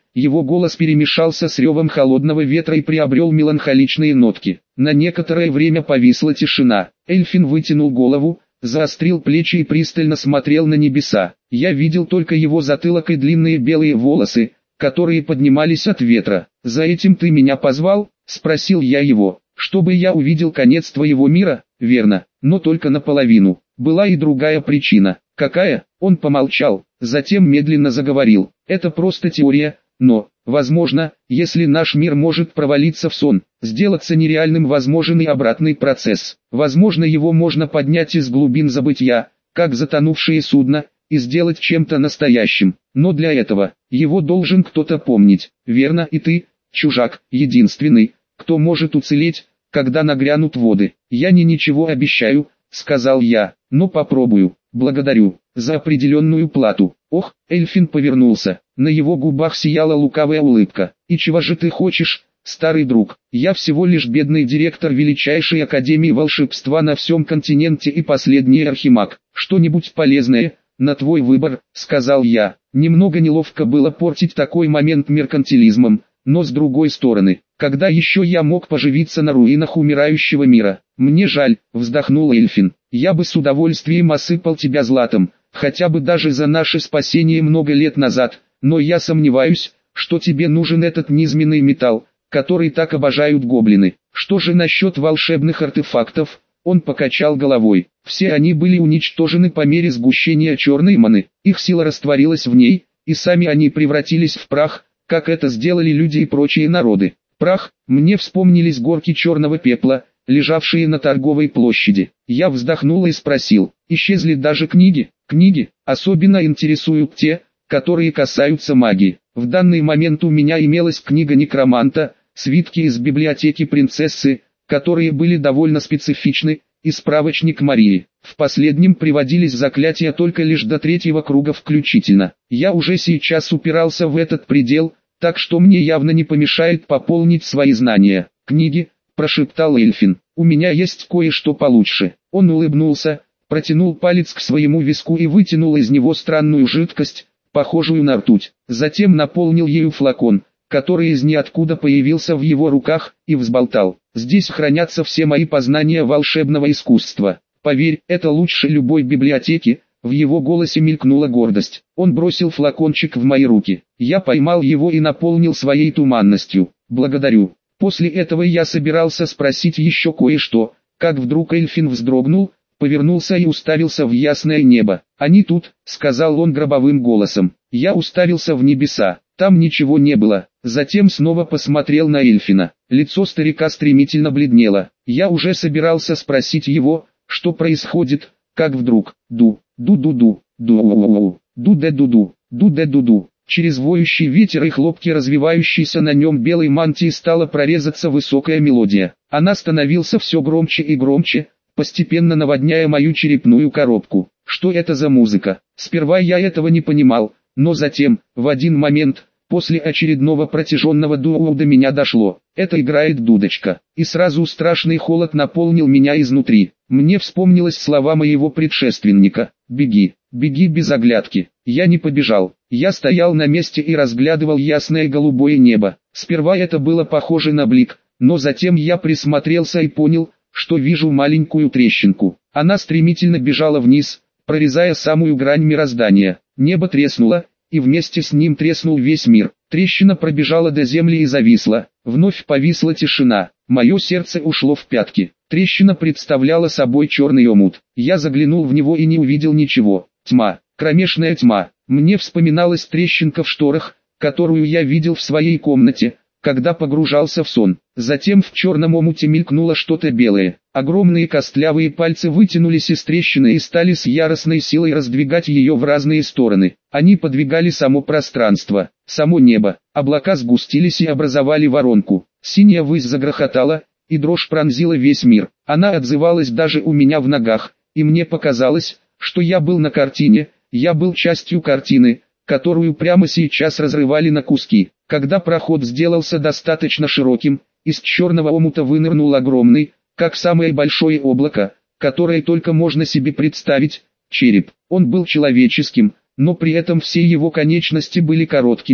его голос перемешался с ревом холодного ветра и приобрел меланхоличные нотки. На некоторое время повисла тишина. Эльфин вытянул голову, заострил плечи и пристально смотрел на небеса. Я видел только его затылок и длинные белые волосы, которые поднимались от ветра. «За этим ты меня позвал?» – спросил я его. «Чтобы я увидел конец твоего мира?» «Верно, но только наполовину. Была и другая причина». «Какая?» Он помолчал, затем медленно заговорил. «Это просто теория, но, возможно, если наш мир может провалиться в сон, сделаться нереальным возможен и обратный процесс. Возможно, его можно поднять из глубин забытья, как затонувшее судно, и сделать чем-то настоящим. Но для этого, его должен кто-то помнить. Верно, и ты, чужак, единственный, кто может уцелеть, когда нагрянут воды. Я не ничего обещаю», — сказал я, — «но попробую. Благодарю за определенную плату». Ох, Эльфин повернулся, на его губах сияла лукавая улыбка. «И чего же ты хочешь, старый друг? Я всего лишь бедный директор величайшей академии волшебства на всем континенте и последний архимаг. Что-нибудь полезное, на твой выбор», — сказал я. Немного неловко было портить такой момент меркантилизмом, но с другой стороны, когда еще я мог поживиться на руинах умирающего мира? «Мне жаль», — вздохнул Эльфин. «Я бы с удовольствием осыпал тебя златом, хотя бы даже за наше спасение много лет назад, но я сомневаюсь, что тебе нужен этот низменный металл, который так обожают гоблины. Что же насчет волшебных артефактов?» Он покачал головой. «Все они были уничтожены по мере сгущения черной маны, их сила растворилась в ней, и сами они превратились в прах, как это сделали люди и прочие народы. Прах, мне вспомнились горки черного пепла, лежавшие на торговой площади. Я вздохнул и спросил, исчезли даже книги? Книги, особенно интересуют те, которые касаются магии. В данный момент у меня имелась книга некроманта, свитки из библиотеки принцессы, которые были довольно специфичны, и справочник Марии. В последнем приводились заклятия только лишь до третьего круга включительно. Я уже сейчас упирался в этот предел, так что мне явно не помешает пополнить свои знания. «Книги», – прошептал Эльфин, – «у меня есть кое-что получше». Он улыбнулся, протянул палец к своему виску и вытянул из него странную жидкость, похожую на ртуть. Затем наполнил ею флакон, который из ниоткуда появился в его руках, и взболтал. «Здесь хранятся все мои познания волшебного искусства. Поверь, это лучше любой библиотеки». В его голосе мелькнула гордость. Он бросил флакончик в мои руки. Я поймал его и наполнил своей туманностью. «Благодарю». После этого я собирался спросить еще кое-что, как вдруг Эльфин вздрогнул, повернулся и уставился в ясное небо. «Они тут», — сказал он гробовым голосом. Я уставился в небеса. Там ничего не было. Затем снова посмотрел на Эльфина. Лицо старика стремительно бледнело. Я уже собирался спросить его, что происходит, как вдруг «ду, ду-ду-ду, ду-ду-ду, ду-де-ду-ду, ду-де-ду-ду». Через воющий ветер и хлопки развивающейся на нем белой мантии стала прорезаться высокая мелодия. Она становился все громче и громче, постепенно наводняя мою черепную коробку. Что это за музыка? Сперва я этого не понимал, но затем, в один момент, после очередного протяженного дуо до меня дошло. Это играет дудочка. И сразу страшный холод наполнил меня изнутри. Мне вспомнилось слова моего предшественника: «Беги, беги без оглядки». Я не побежал. Я стоял на месте и разглядывал ясное голубое небо. Сперва это было похоже на блик, но затем я присмотрелся и понял, что вижу маленькую трещинку. Она стремительно бежала вниз, прорезая самую грань мироздания. Небо треснуло, и вместе с ним треснул весь мир. Трещина пробежала до земли и зависла. Вновь повисла тишина. Мое сердце ушло в пятки. Трещина представляла собой черный омут. Я заглянул в него и не увидел ничего. Тьма, кромешная тьма. Мне вспоминалась трещинка в шторах, которую я видел в своей комнате, когда погружался в сон. Затем в черном омуте мелькнуло что-то белое. Огромные костлявые пальцы вытянулись из трещины и стали с яростной силой раздвигать ее в разные стороны. Они подвигали само пространство, само небо. Облака сгустились и образовали воронку. Синяя высь загрохотала, и дрожь пронзила весь мир. Она отзывалась даже у меня в ногах, и мне показалось, что я был на картине, я был частью картины, которую прямо сейчас разрывали на куски. Когда проход сделался достаточно широким, из черного омута вынырнул огромный, как самое большое облако, которое только можно себе представить, череп. Он был человеческим, но при этом все его конечности были короткими,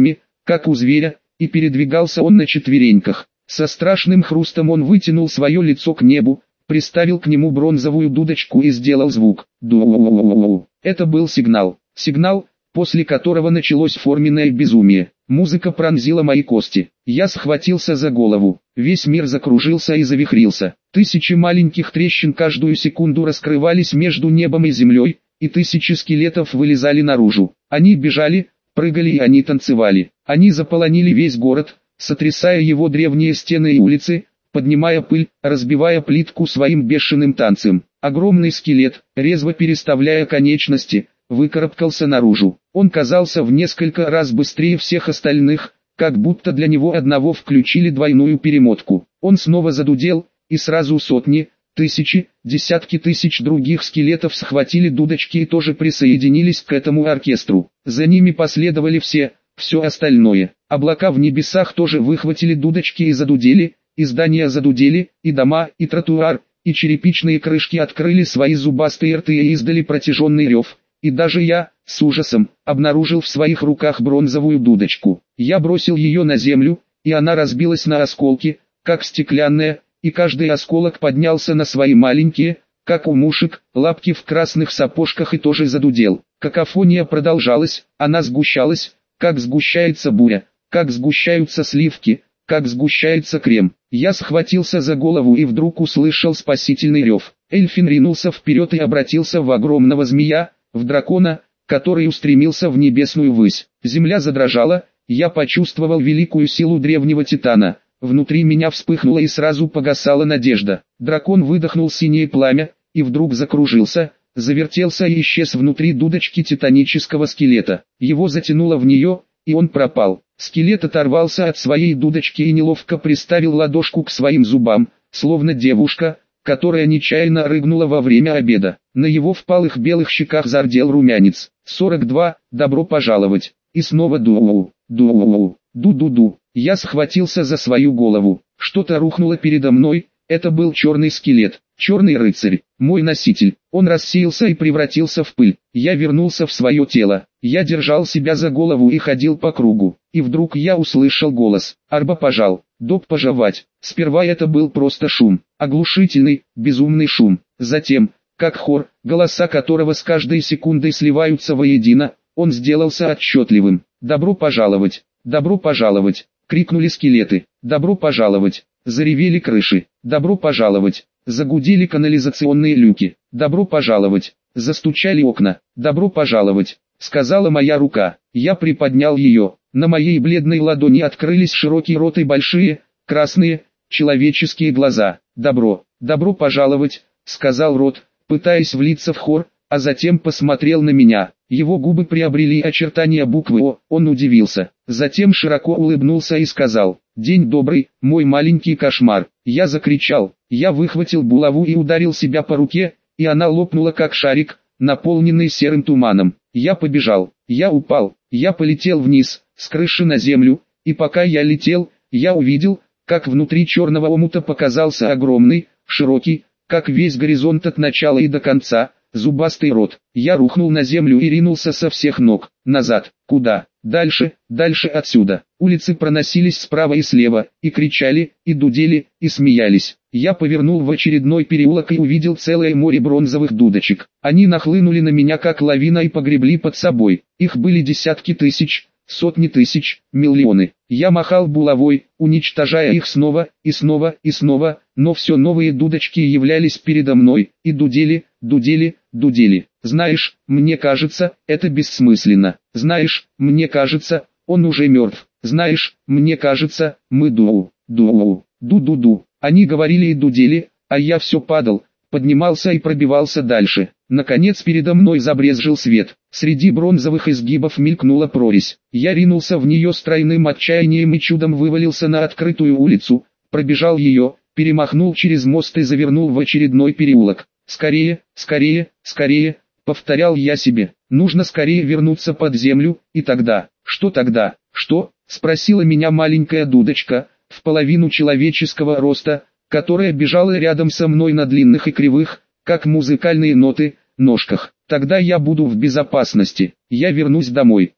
как у зверя, и передвигался он на четвереньках. Со страшным хрустом он вытянул свое лицо к небу, приставил к нему бронзовую дудочку и сделал звук. Ду-у-у-у-у. Это был сигнал. Сигнал, после которого началось форменное безумие. Музыка пронзила мои кости. Я схватился за голову. Весь мир закружился и завихрился. Тысячи маленьких трещин каждую секунду раскрывались между небом и землей, и тысячи скелетов вылезали наружу. Они бежали, прыгали и они танцевали. Они заполонили весь город, сотрясая его древние стены и улицы, поднимая пыль, разбивая плитку своим бешеным танцем. Огромный скелет, резво переставляя конечности, выкарабкался наружу. Он казался в несколько раз быстрее всех остальных, как будто для него одного включили двойную перемотку. Он снова задудел, и сразу сотни, тысячи, десятки тысяч других скелетов схватили дудочки и тоже присоединились к этому оркестру. За ними последовали все, все остальное. Облака в небесах тоже выхватили дудочки и задудели, и здания задудели, и дома, и тротуар, и черепичные крышки открыли свои зубастые рты и издали протяженный рев. И даже я, с ужасом, обнаружил в своих руках бронзовую дудочку. Я бросил ее на землю, и она разбилась на осколки, как стеклянная, и каждый осколок поднялся на свои маленькие, как у мушек, лапки в красных сапожках и тоже задудел. Какофония продолжалась, она сгущалась, как сгущается буря, как сгущаются сливки, как сгущается крем. Я схватился за голову и вдруг услышал спасительный рев. Эльфин ринулся вперед и обратился в огромного змея, в дракона, который устремился в небесную высь. Земля задрожала, я почувствовал великую силу древнего титана. Внутри меня вспыхнула и сразу погасала надежда. Дракон выдохнул синее пламя, и вдруг закружился, завертелся и исчез внутри дудочки титанического скелета. Его затянуло в нее, и он пропал. Скелет оторвался от своей дудочки и неловко приставил ладошку к своим зубам, словно девушка, которая нечаянно рыгнула во время обеда. На его впалых белых щеках зардел румянец. сорок два, добро пожаловать. И снова ду-у-у, ду-у-у, ду-ду-ду. Я схватился за свою голову. Что-то рухнуло передо мной, это был черный скелет, черный рыцарь, мой носитель. Он рассеялся и превратился в пыль. Я вернулся в свое тело. Я держал себя за голову и ходил по кругу. И вдруг я услышал голос. Арба пожал, доб пожевать. Сперва это был просто шум, оглушительный, безумный шум. Затем, как хор, голоса которого с каждой секундой сливаются воедино, он сделался отчетливым. «Добро пожаловать! Добро пожаловать!» — крикнули скелеты. «Добро пожаловать!» — заревели крыши. «Добро пожаловать!» — загудели канализационные люки. «Добро пожаловать!» — застучали окна. «Добро пожаловать!» — сказала моя рука. Я приподнял ее. На моей бледной ладони открылись широкий рот и большие, красные, человеческие глаза. «Добро! Добро пожаловать!» — сказал рот, пытаясь влиться в хор, а затем посмотрел на меня. Его губы приобрели очертания буквы О, он удивился. Затем широко улыбнулся и сказал: «День добрый, мой маленький кошмар». Я закричал, я выхватил булаву и ударил себя по руке, и она лопнула как шарик, наполненный серым туманом. Я побежал, я упал, я полетел вниз, с крыши на землю, и пока я летел, я увидел, как внутри черного омута показался огромный, широкий, как весь горизонт от начала и до конца, зубастый рот. Я рухнул на землю и ринулся со всех ног. Назад. Куда? Дальше, дальше отсюда. Улицы проносились справа и слева, и кричали, и дудели, и смеялись. Я повернул в очередной переулок и увидел целое море бронзовых дудочек. Они нахлынули на меня как лавина и погребли под собой. Их были десятки тысяч, сотни тысяч, миллионы. Я махал булавой, уничтожая их снова, и снова, и снова, но все новые дудочки являлись передо мной, и дудели, дудели, дудели. Знаешь, мне кажется, это бессмысленно. Знаешь, мне кажется, он уже мертв. Знаешь, мне кажется, мы ду, ду, ду-ду-ду. Они говорили и дудели, а я все падал, поднимался и пробивался дальше. Наконец передо мной забрезжил свет. Среди бронзовых изгибов мелькнула прорезь. Я ринулся в нее с тройным отчаянием и чудом вывалился на открытую улицу, пробежал ее, перемахнул через мост и завернул в очередной переулок. «Скорее, скорее, скорее», — повторял я себе. «Нужно скорее вернуться под землю, и тогда...» «Что тогда?» «Что?» — спросила меня маленькая дудочка, в половину человеческого роста, которая бежала рядом со мной на длинных и кривых, как музыкальные ноты, ножках. «Тогда я буду в безопасности. Я вернусь домой». «Ох,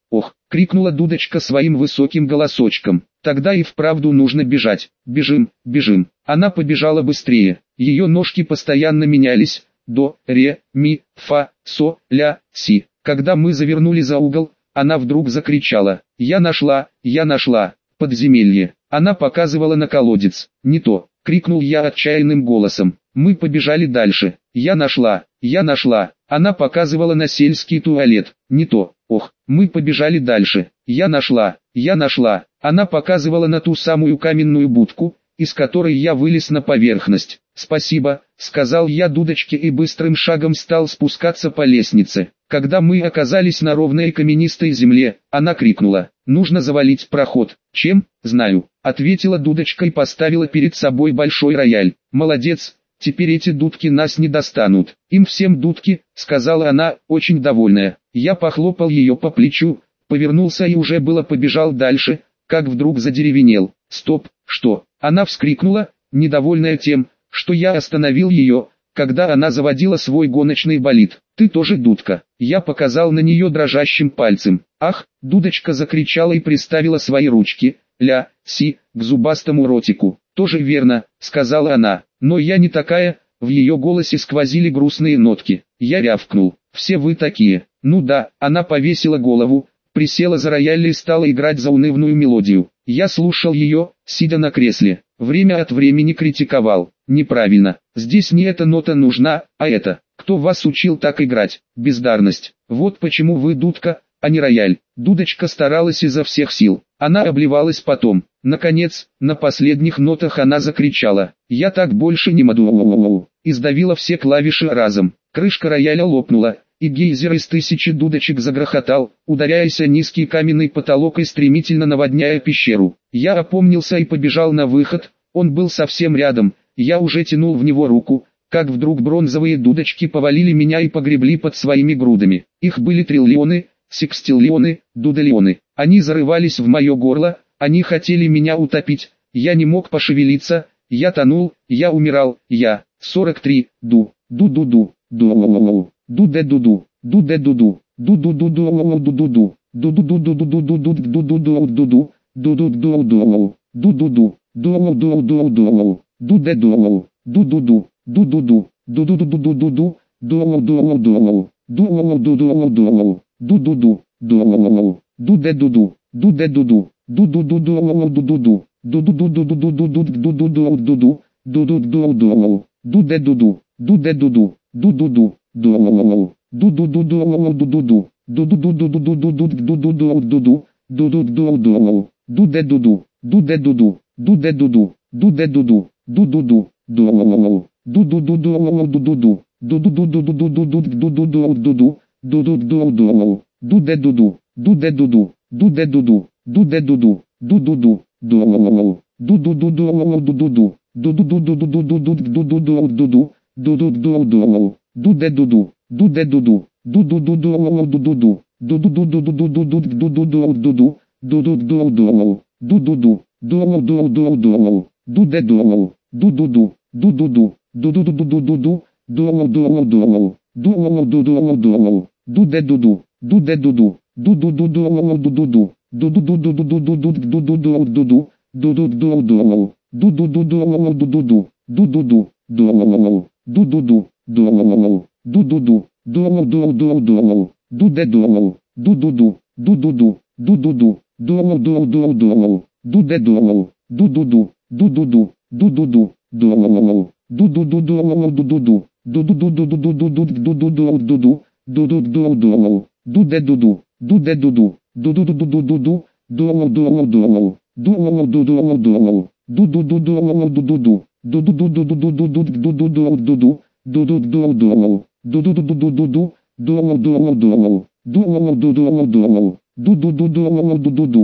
крикнула Дудочка своим высоким голосочком. Тогда и вправду нужно бежать. Бежим, бежим. Она побежала быстрее. Ее ножки постоянно менялись. До, ре, ми, фа, со, ля, си. Когда мы завернули за угол, она вдруг закричала: «Я нашла, я нашла! Подземелье!» Она показывала на колодец. «Не то!» — крикнул я отчаянным голосом. Мы побежали дальше. «Я нашла, я нашла!» Она показывала на сельский туалет. «Не то!» Ох, мы побежали дальше. «Я нашла, я нашла!» Она показывала на ту самую каменную будку, из которой я вылез на поверхность. «Спасибо», — сказал я Дудочке и быстрым шагом стал спускаться по лестнице. Когда мы оказались на ровной каменистой земле, она крикнула: «Нужно завалить проход». «Чем?» «Знаю», — ответила Дудочка и поставила перед собой большой рояль. «Молодец, теперь эти дудки нас не достанут». «Им всем дудки», — сказала она, очень довольная. Я похлопал ее по плечу, повернулся и уже было побежал дальше, как вдруг задеревенел. «Стоп, что?» Она вскрикнула, недовольная тем, что я остановил ее, когда она заводила свой гоночный болид. «Ты тоже дудка». Я показал на нее дрожащим пальцем. «Ах!» — Дудочка закричала и приставила свои ручки, ля, си, к зубастому ротику. «Тоже верно», — сказала она, — «но я не такая». В ее голосе сквозили грустные нотки. Я рявкнул: «Все вы такие». «Ну да». Она повесила голову, присела за рояль и стала играть заунывную мелодию. Я слушал ее, сидя на кресле. Время от времени критиковал: «Неправильно, здесь не эта нота нужна, а эта. Кто вас учил так играть? Бездарность. Вот почему вы дудка, а не рояль». Дудочка старалась изо всех сил. Она обливалась потом. Наконец, на последних нотах она закричала: «Я так больше не могу!» и сдавила все клавиши разом. Крышка рояля лопнула, и гейзер из тысячи дудочек загрохотал, ударяясь о низкий каменный потолок и стремительно наводняя пещеру. Я опомнился и побежал на выход. Он был совсем рядом. Я уже тянул в него руку, как вдруг бронзовые дудочки повалили меня и погребли под своими грудами. Их были триллионы, секстиллионы, дудалионы. Они зарывались в мое горло, они хотели меня утопить. Я не мог пошевелиться, я тонул, я умирал, я. сорок три, ду, ду-ду-ду, ду, ду-де-ду-ду, ду-де-ду-ду, ду-ду-ду-ду-ду-ду-ду, ду-ду-ду-ду-ду-ду-ду-ду-ду, ду-ду-ду-ду, ду-ду-ду, ду-ду-ду-ду-ду, ду-де-ду, ду-ду-ду, ду-ду-ду, ду-ду-ду-ду-ду-ду, ду-ду-ду-ду, ду-ду-ду-ду-ду, ду-ду-ду, ду, ду-де-ду-ду, ду-де-ду-ду, ду-ду-ду-ду-ду-ду-ду, ду-ду-ду-ду-ду-ду-ду-ду-ду, ду-ду-ду-ду, ду-де-ду-ду, ду-де-ду-ду, ду-ду-ду, ду, ду-ду-ду-ду-ду-ду-ду, ду-ду-ду-ду-ду-ду-ду-ду-ду-ду, ду-ду-ду-ду, ду-де-ду-ду, ду-де-ду-ду, ду-де-ду-ду, ду-ду-ду-ду, ду-ду-ду, ду, ду-ду-ду-ду-ду-ду-ду, ду-ду-ду-ду-ду-ду-ду-ду-ду-ду, ду-ду-ду-ду, ду-де-ду-ду, ду-де-ду-ду, ду-де-ду-ду, ду-де-ду-ду, ду-ду-ду, ду, ду-ду-ду-ду-ду-ду-ду, ду-ду-ду-ду-ду-ду-ду-ду-ду-ду, ду-ду-ду-ду, ду-де-ду-ду, ду-де-ду-ду, ду-ду-ду-ду-ду-ду-ду-ду, ду-ду-ду-ду-ду-ду-ду-ду-ду-ду, ду-ду-ду-ду, ду-ду-ду, ду-ду-ду-ду-ду, ду-де-ду, ду-ду-ду, ду-ду-ду, ду-ду-ду-ду-ду-ду, ду-ду-ду-ду, ду-ду-ду-ду-ду, ду-де-ду-ду, ду-де-ду-ду, ду-ду-ду-ду-ду-ду-ду, ду-ду-ду-ду-ду-ду-ду-ду-ду, ду-ду-ду-ду, ду-ду-ду-ду-ду-ду-ду, ду-ду-ду, ду, ду-ду-ду, ду, ду-ду-ду, ду-ду-ду-ду-ду, ду-де-ду, ду-ду-ду, ду-ду-ду, ду-ду-ду, ду-ду-ду-ду-ду, ду-де-ду, ду-ду-ду, ду-ду-ду, ду-ду-ду, ду, ду-ду-ду-ду-ду-ду-ду, ду-ду-ду-ду-ду-ду-ду-ду-ду-ду, ду-ду-ду-ду, ду-де-ду-ду, ду-де-ду-ду, ду-ду-ду-ду-ду-ду, ду-ду-ду-ду, ду-ду-ду-ду-ду, ду-ду-ду-ду-ду-ду-ду, ду-ду-ду-ду-ду-ду-ду-ду-ду, ду-ду-ду-ду, ду-ду-ду-ду-ду-ду, ду-ду-ду-ду, ду-ду-ду-ду-ду, ду-ду-ду-ду-ду-ду,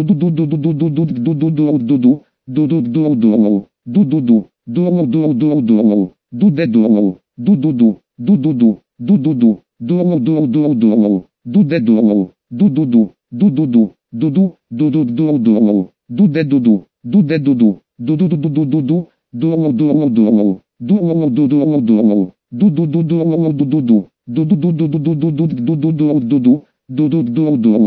ду-ду-ду-ду-ду-ду-ду-ду-ду, ду-ду-ду-ду, ду-ду-ду, ду-ду-ду-ду, ду-де-ду, ду-ду-ду, ду-ду-ду, ду-ду-ду, ду-ду-ду-ду-ду, ду-де-ду, ду-ду-ду, ду-ду-ду, ду-ду, ду-ду-ду-ду, ду-де-ду-ду, ду-де-ду-ду, ду-ду-ду-ду-ду-ду, ду-ду-ду-ду, ду-ду-ду-ду-ду, ду-ду-ду-ду-ду-ду, ду-ду-ду-ду-ду-ду-ду-ду-ду-ду-ду, ду-ду-ду-ду, ду-ду-ду-ду,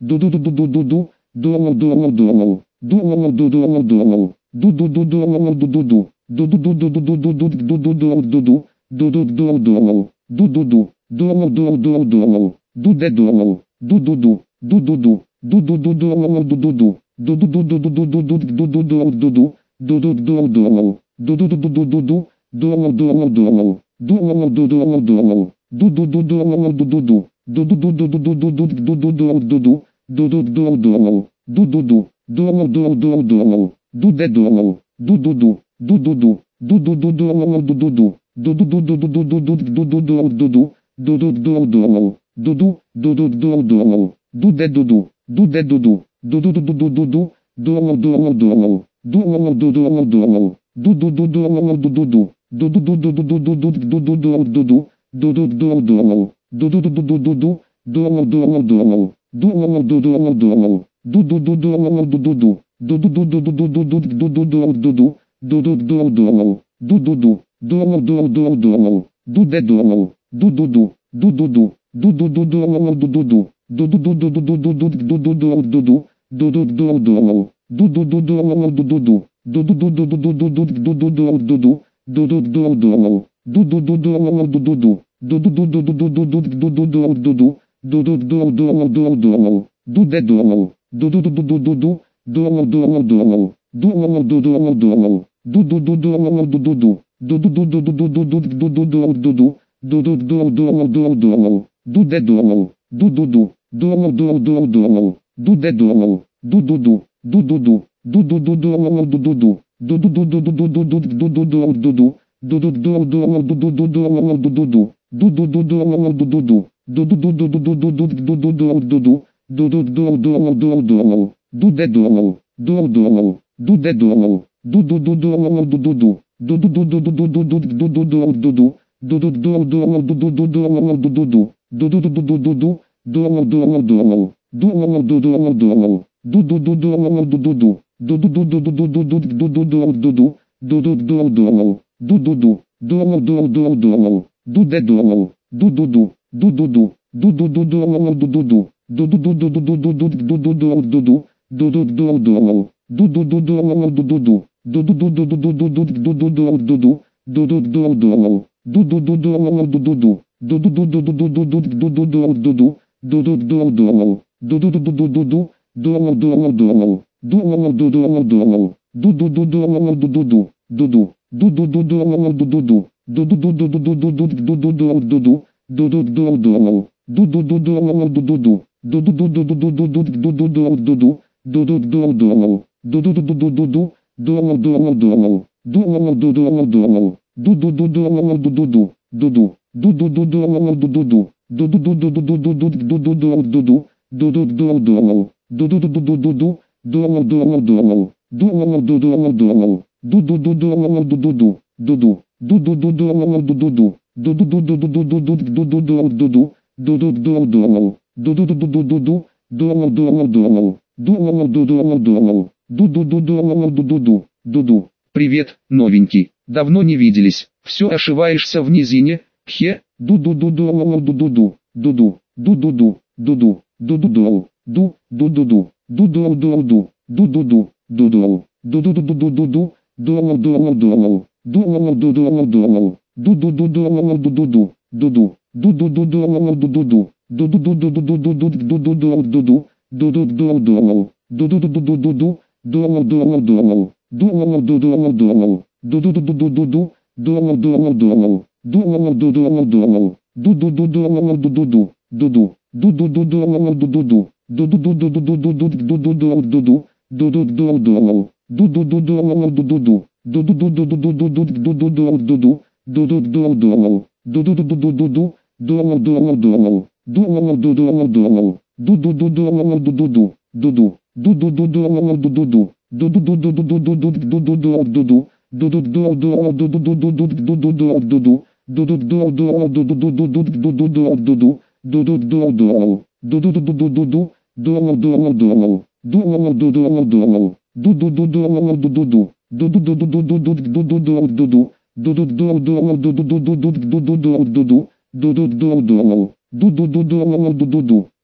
ду ду ду ду ду ду ду, думал думал думал, думал ду думал думал, ду ду ду думал ду ду ду, ду ду ду ду ду ду ду ду ду ду ду ду ду, ду ду ду думал, ду ду ду, думал думал думал думал, ду де думал, ду ду ду, ду ду ду, ду ду ду думал ду ду ду, ду ду ду ду ду ду ду ду ду ду ду ду ду, ду ду ду думал, ду ду ду ду ду ду ду, думал думал думал, думал ду думал думал, ду ду ду думал ду ду ду, ду ду ду ду ду ду ду ду ду ду ду ду, ду ду ду думал, ду ду ду, думал думал думал думал, ду де думал, ду ду ду, ду ду ду, ду ду ду думал ду ду ду, ду ду ду ду ду ду ду ду ду ду ду ду ду, ду ду ду думал, ду ду, ду ду ду думал, ду де ду ду, ду де ду ду, ду ду ду ду ду ду ду, думал думал думал, думал ду думал думал, ду ду ду думал ду ду ду, ду ду ду ду ду ду ду ду ду ду ду ду ду, ду ду ду думал, ду ду ду ду ду ду ду, думал думал думал, думал ду думал думал, ду ду ду думал ду ду ду, ду ду ду ду ду ду ду ду ду ду ду ду, ду ду ду думал, ду ду ду, думал думал думал думал, ду де думал, ду ду ду, ду ду ду, ду ду ду думал ду ду ду, ду ду ду ду ду ду ду ду ду ду ду ду ду, ду ду ду думал, ду ду ду думал ду ду ду, ду ду ду ду ду ду ду ду ду ду ду ду, ду ду ду думал, ду ду ду думал ду ду ду, ду ду ду ду ду ду ду ду ду ду ду ду, ду ду ду думал думал думал, ду де думал, ду ду ду ду ду ду ду, думал думал думал, думал ду думал думал, ду ду ду думал ду ду ду, ду ду ду ду ду ду ду ду ду ду ду ду, ду ду ду думал думал думал, ду де думал, ду ду ду, думал думал думал думал, ду де думал, ду ду ду, ду ду ду, ду ду ду думал ду ду ду, ду ду ду ду ду ду ду ду ду ду ду ду, ду ду ду думал ду ду ду думал ду ду ду, ду ду ду думал ду ду ду, ду ду ду ду ду ду ду ду ду ду ду ду, ду ду ду думал думал думал, ду де думал, думал думал, ду де думал, ду ду ду думал ду ду ду, ду ду ду ду ду ду ду ду ду ду ду ду, ду ду ду думал ду ду ду думал ду ду ду, ду ду ду ду ду ду ду, думал думал думал, думал ду думал думал, ду ду ду думал ду ду ду, ду ду ду ду ду ду ду ду ду ду ду ду, ду ду ду думал, ду ду ду, думал думал думал думал, ду де думал, ду ду ду, ду ду ду, ду ду ду думал ду ду ду, ду ду ду ду ду ду ду ду ду ду ду ду, ду ду ду думал, ду ду ду думал ду ду ду, ду ду ду ду ду ду ду ду ду ду ду ду, ду ду ду думал, ду ду ду думал ду ду ду, ду ду ду ду ду ду ду ду ду ду ду, ду ду ду думал, ду ду ду ду ду ду ду, думал думал думал, думал ду думал думал, ду ду ду думал ду ду ду, ду ду, ду ду ду думал ду ду ду, ду ду ду ду ду ду ду ду ду ду ду ду, ду ду ду думал, ду ду ду думал ду ду ду, ду ду ду ду ду ду ду ду ду ду ду, ду ду ду думал, ду ду ду ду ду ду ду, думал думал думал, думал ду думал думал, ду ду ду думал ду ду ду, ду ду, ду ду ду думал ду ду ду, ду ду ду ду ду ду ду ду ду ду ду ду, ду ду ду думал, ду ду ду ду ду ду ду, думал думал думал, думал ду думал думал, ду ду ду думал ду ду ду, ду ду, ду ду ду думал ду ду ду, ду ду ду ду ду ду ду ду ду ду ду ду, ду ду ду думал, ду ду ду ду ду ду ду, думал думал думал, думал ду думал думал, ду ду ду думал ду ду ду, ду ду. Привет, новенький, давно не виделись, все ошиваешься в низине, хе, ду ду ду думал ду ду ду, ду ду, ду ду ду, ду ду, ду ду ду, ду, ду ду ду, ду ду ду ду, ду ду ду, ду ду, ду ду ду ду ду ду ду, думал думал думал, думал ду думал думал, ду ду ду думал ду ду ду, ду ду, ду ду ду думал ду ду ду, ду ду ду ду ду ду ду ду ду ду ду ду ду, ду ду ду думал, ду ду ду ду ду ду ду, думал думал думал, думал ду думал думал, ду ду ду ду ду ду ду, думал думал думал, думал ду думал думал, ду ду ду думал ду ду ду, ду ду, ду ду ду думал ду ду ду, ду ду ду ду ду ду ду ду ду ду ду ду ду, ду ду ду думал, ду ду ду думал ду ду ду, ду ду ду ду ду ду ду ду ду ду ду ду, ду ду ду думал, ду ду ду ду ду ду ду, думал думал думал, думал ду думал думал, ду ду ду думал ду ду ду, ду ду, ду ду ду думал ду ду ду, ду ду ду ду ду ду ду ду ду ду ду ду, ду ду ду думал ду ду ду ду ду ду ду ду ду ду, ду ду ду думал ду ду ду ду ду ду ду ду ду, ду ду ду думал, ду ду ду ду ду ду ду, думал думал думал, думал ду думал думал, ду ду ду думал ду ду ду, ду ду ду ду ду ду ду ду ду ду ду, ду ду ду думал ду ду ду ду ду ду ду ду ду, ду ду ду думал, ду ду ду думал ду ду ду,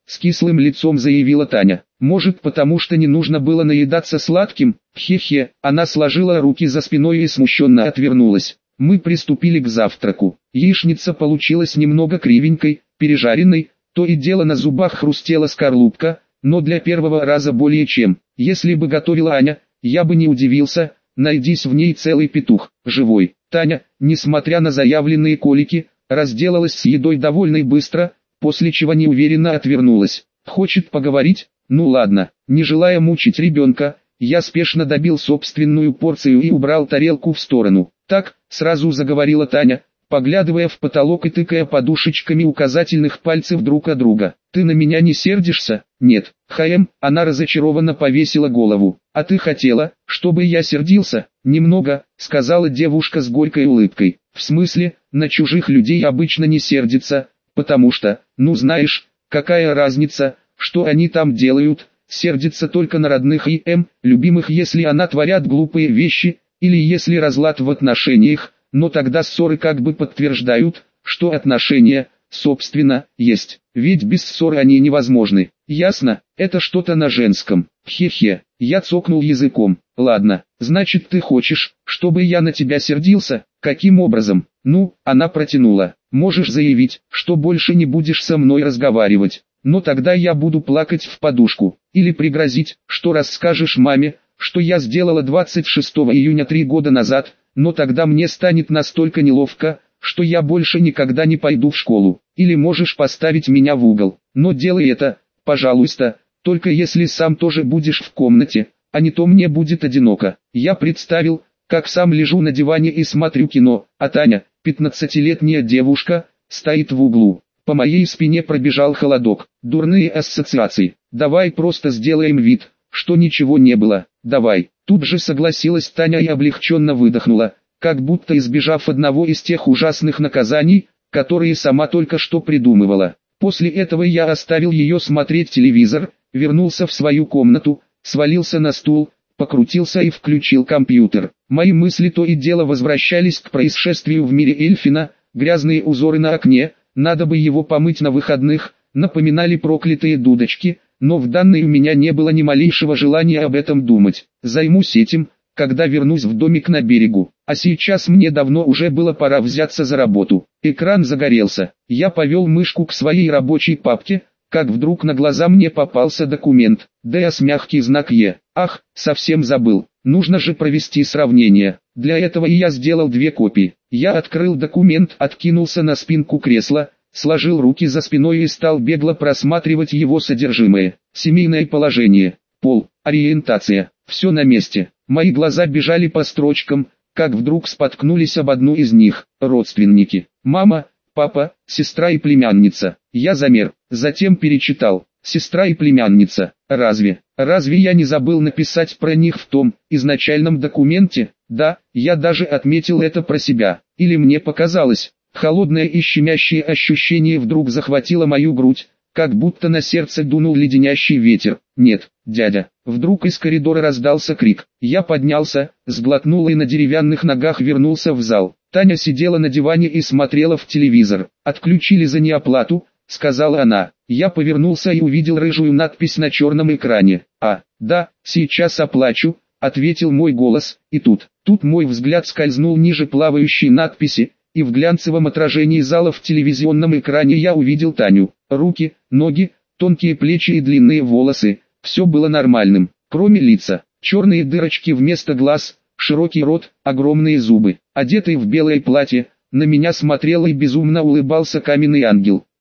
с кислым лицом заявила Таня. Может, потому что не нужно было наедаться сладким? Хе-хе. Она сложила руки за спиной и смущенно отвернулась. Мы приступили к завтраку. Яичница получилась немного кривенькой, пережаренной, то и дело на зубах хрустела скорлупка, но для первого раза более чем. Если бы готовила Аня, я бы не удивился, найдись в ней целый петух, живой. Таня, несмотря на заявленные колики, разделалась с едой довольно и быстро, после чего неуверенно отвернулась. Хочет поговорить? Ну ладно. Не желая мучить ребенка, я спешно добил собственную порцию и убрал тарелку в сторону. Так, сразу заговорила Таня, поглядывая в потолок и тыкая подушечками указательных пальцев друг от друга. «Ты на меня не сердишься?» «Нет». «Хаем», она разочарованно повесила голову. «А ты хотела, чтобы я сердился?» «Немного», сказала девушка с горькой улыбкой. «В смысле, на чужих людей обычно не сердится, потому что, ну знаешь, какая разница, что они там делают, сердится только на родных и м, любимых, если она творят глупые вещи, или если разлад в отношениях, но тогда ссоры как бы подтверждают, что отношения, собственно, есть, ведь без ссоры они невозможны. Ясно, это что-то на женском. Хе-хе, я цокнул языком. Ладно, значит ты хочешь, чтобы я на тебя сердился? Каким образом? Ну, она протянула. Можешь заявить, что больше не будешь со мной разговаривать, но тогда я буду плакать в подушку. Или пригрозить, что расскажешь маме, что я сделала двадцать шестого июня три года назад, но тогда мне станет настолько неловко, что я больше никогда не пойду в школу. Или можешь поставить меня в угол, но делай это, пожалуйста, только если сам тоже будешь в комнате, а не то мне будет одиноко. Я представил, как сам лежу на диване и смотрю кино, а Таня, пятнадцатилетняя девушка, стоит в углу. По моей спине пробежал холодок. Дурные ассоциации. Давай просто сделаем вид, что ничего не было. Давай. Тут же согласилась Таня и облегченно выдохнула, как будто избежав одного из тех ужасных наказаний, которые сама только что придумывала. После этого я оставил ее смотреть телевизор, вернулся в свою комнату, свалился на стул, покрутился и включил компьютер. Мои мысли то и дело возвращались к происшествию в мире Эльфина, грязные узоры на окне, надо бы его помыть на выходных, напоминали проклятые дудочки, но в данный у меня не было ни малейшего желания об этом думать. Займусь этим, когда вернусь в домик на берегу. А сейчас мне давно уже было пора взяться за работу. Экран загорелся. Я повел мышку к своей рабочей папке, как вдруг на глаза мне попался документ. ДС мягкий знак Е. Ах, совсем забыл. Нужно же провести сравнение. Для этого и я сделал две копии. Я открыл документ, откинулся на спинку кресла, сложил руки за спиной и стал бегло просматривать его содержимое. Семейное положение, пол, ориентация, все на месте. Мои глаза бежали по строчкам, как вдруг споткнулись об одну из них. Родственники, мама, папа, сестра и племянница. Я замер, затем перечитал. Сестра и племянница. Разве, разве я не забыл написать про них в том изначальном документе? Да, я даже отметил это про себя. Или мне показалось. Холодное и щемящее ощущение вдруг захватило мою грудь, как будто на сердце дунул леденящий ветер. Нет, дядя. Вдруг из коридора раздался крик. Я поднялся, сглотнул и на деревянных ногах вернулся в зал. Таня сидела на диване и смотрела в телевизор. «Отключили за неоплату», — сказала она. Я повернулся и увидел рыжую надпись на черном экране. «А, да, сейчас оплачу», — ответил мой голос, и тут, тут мой взгляд скользнул ниже плавающей надписи, и в глянцевом отражении зала в телевизионном экране я увидел Таню. Руки, ноги, тонкие плечи и длинные волосы, все было нормальным, кроме лица. Черные дырочки вместо глаз, широкий рот, огромные зубы. Одетый в белое платье, на меня смотрел и безумно улыбался каменный ангел.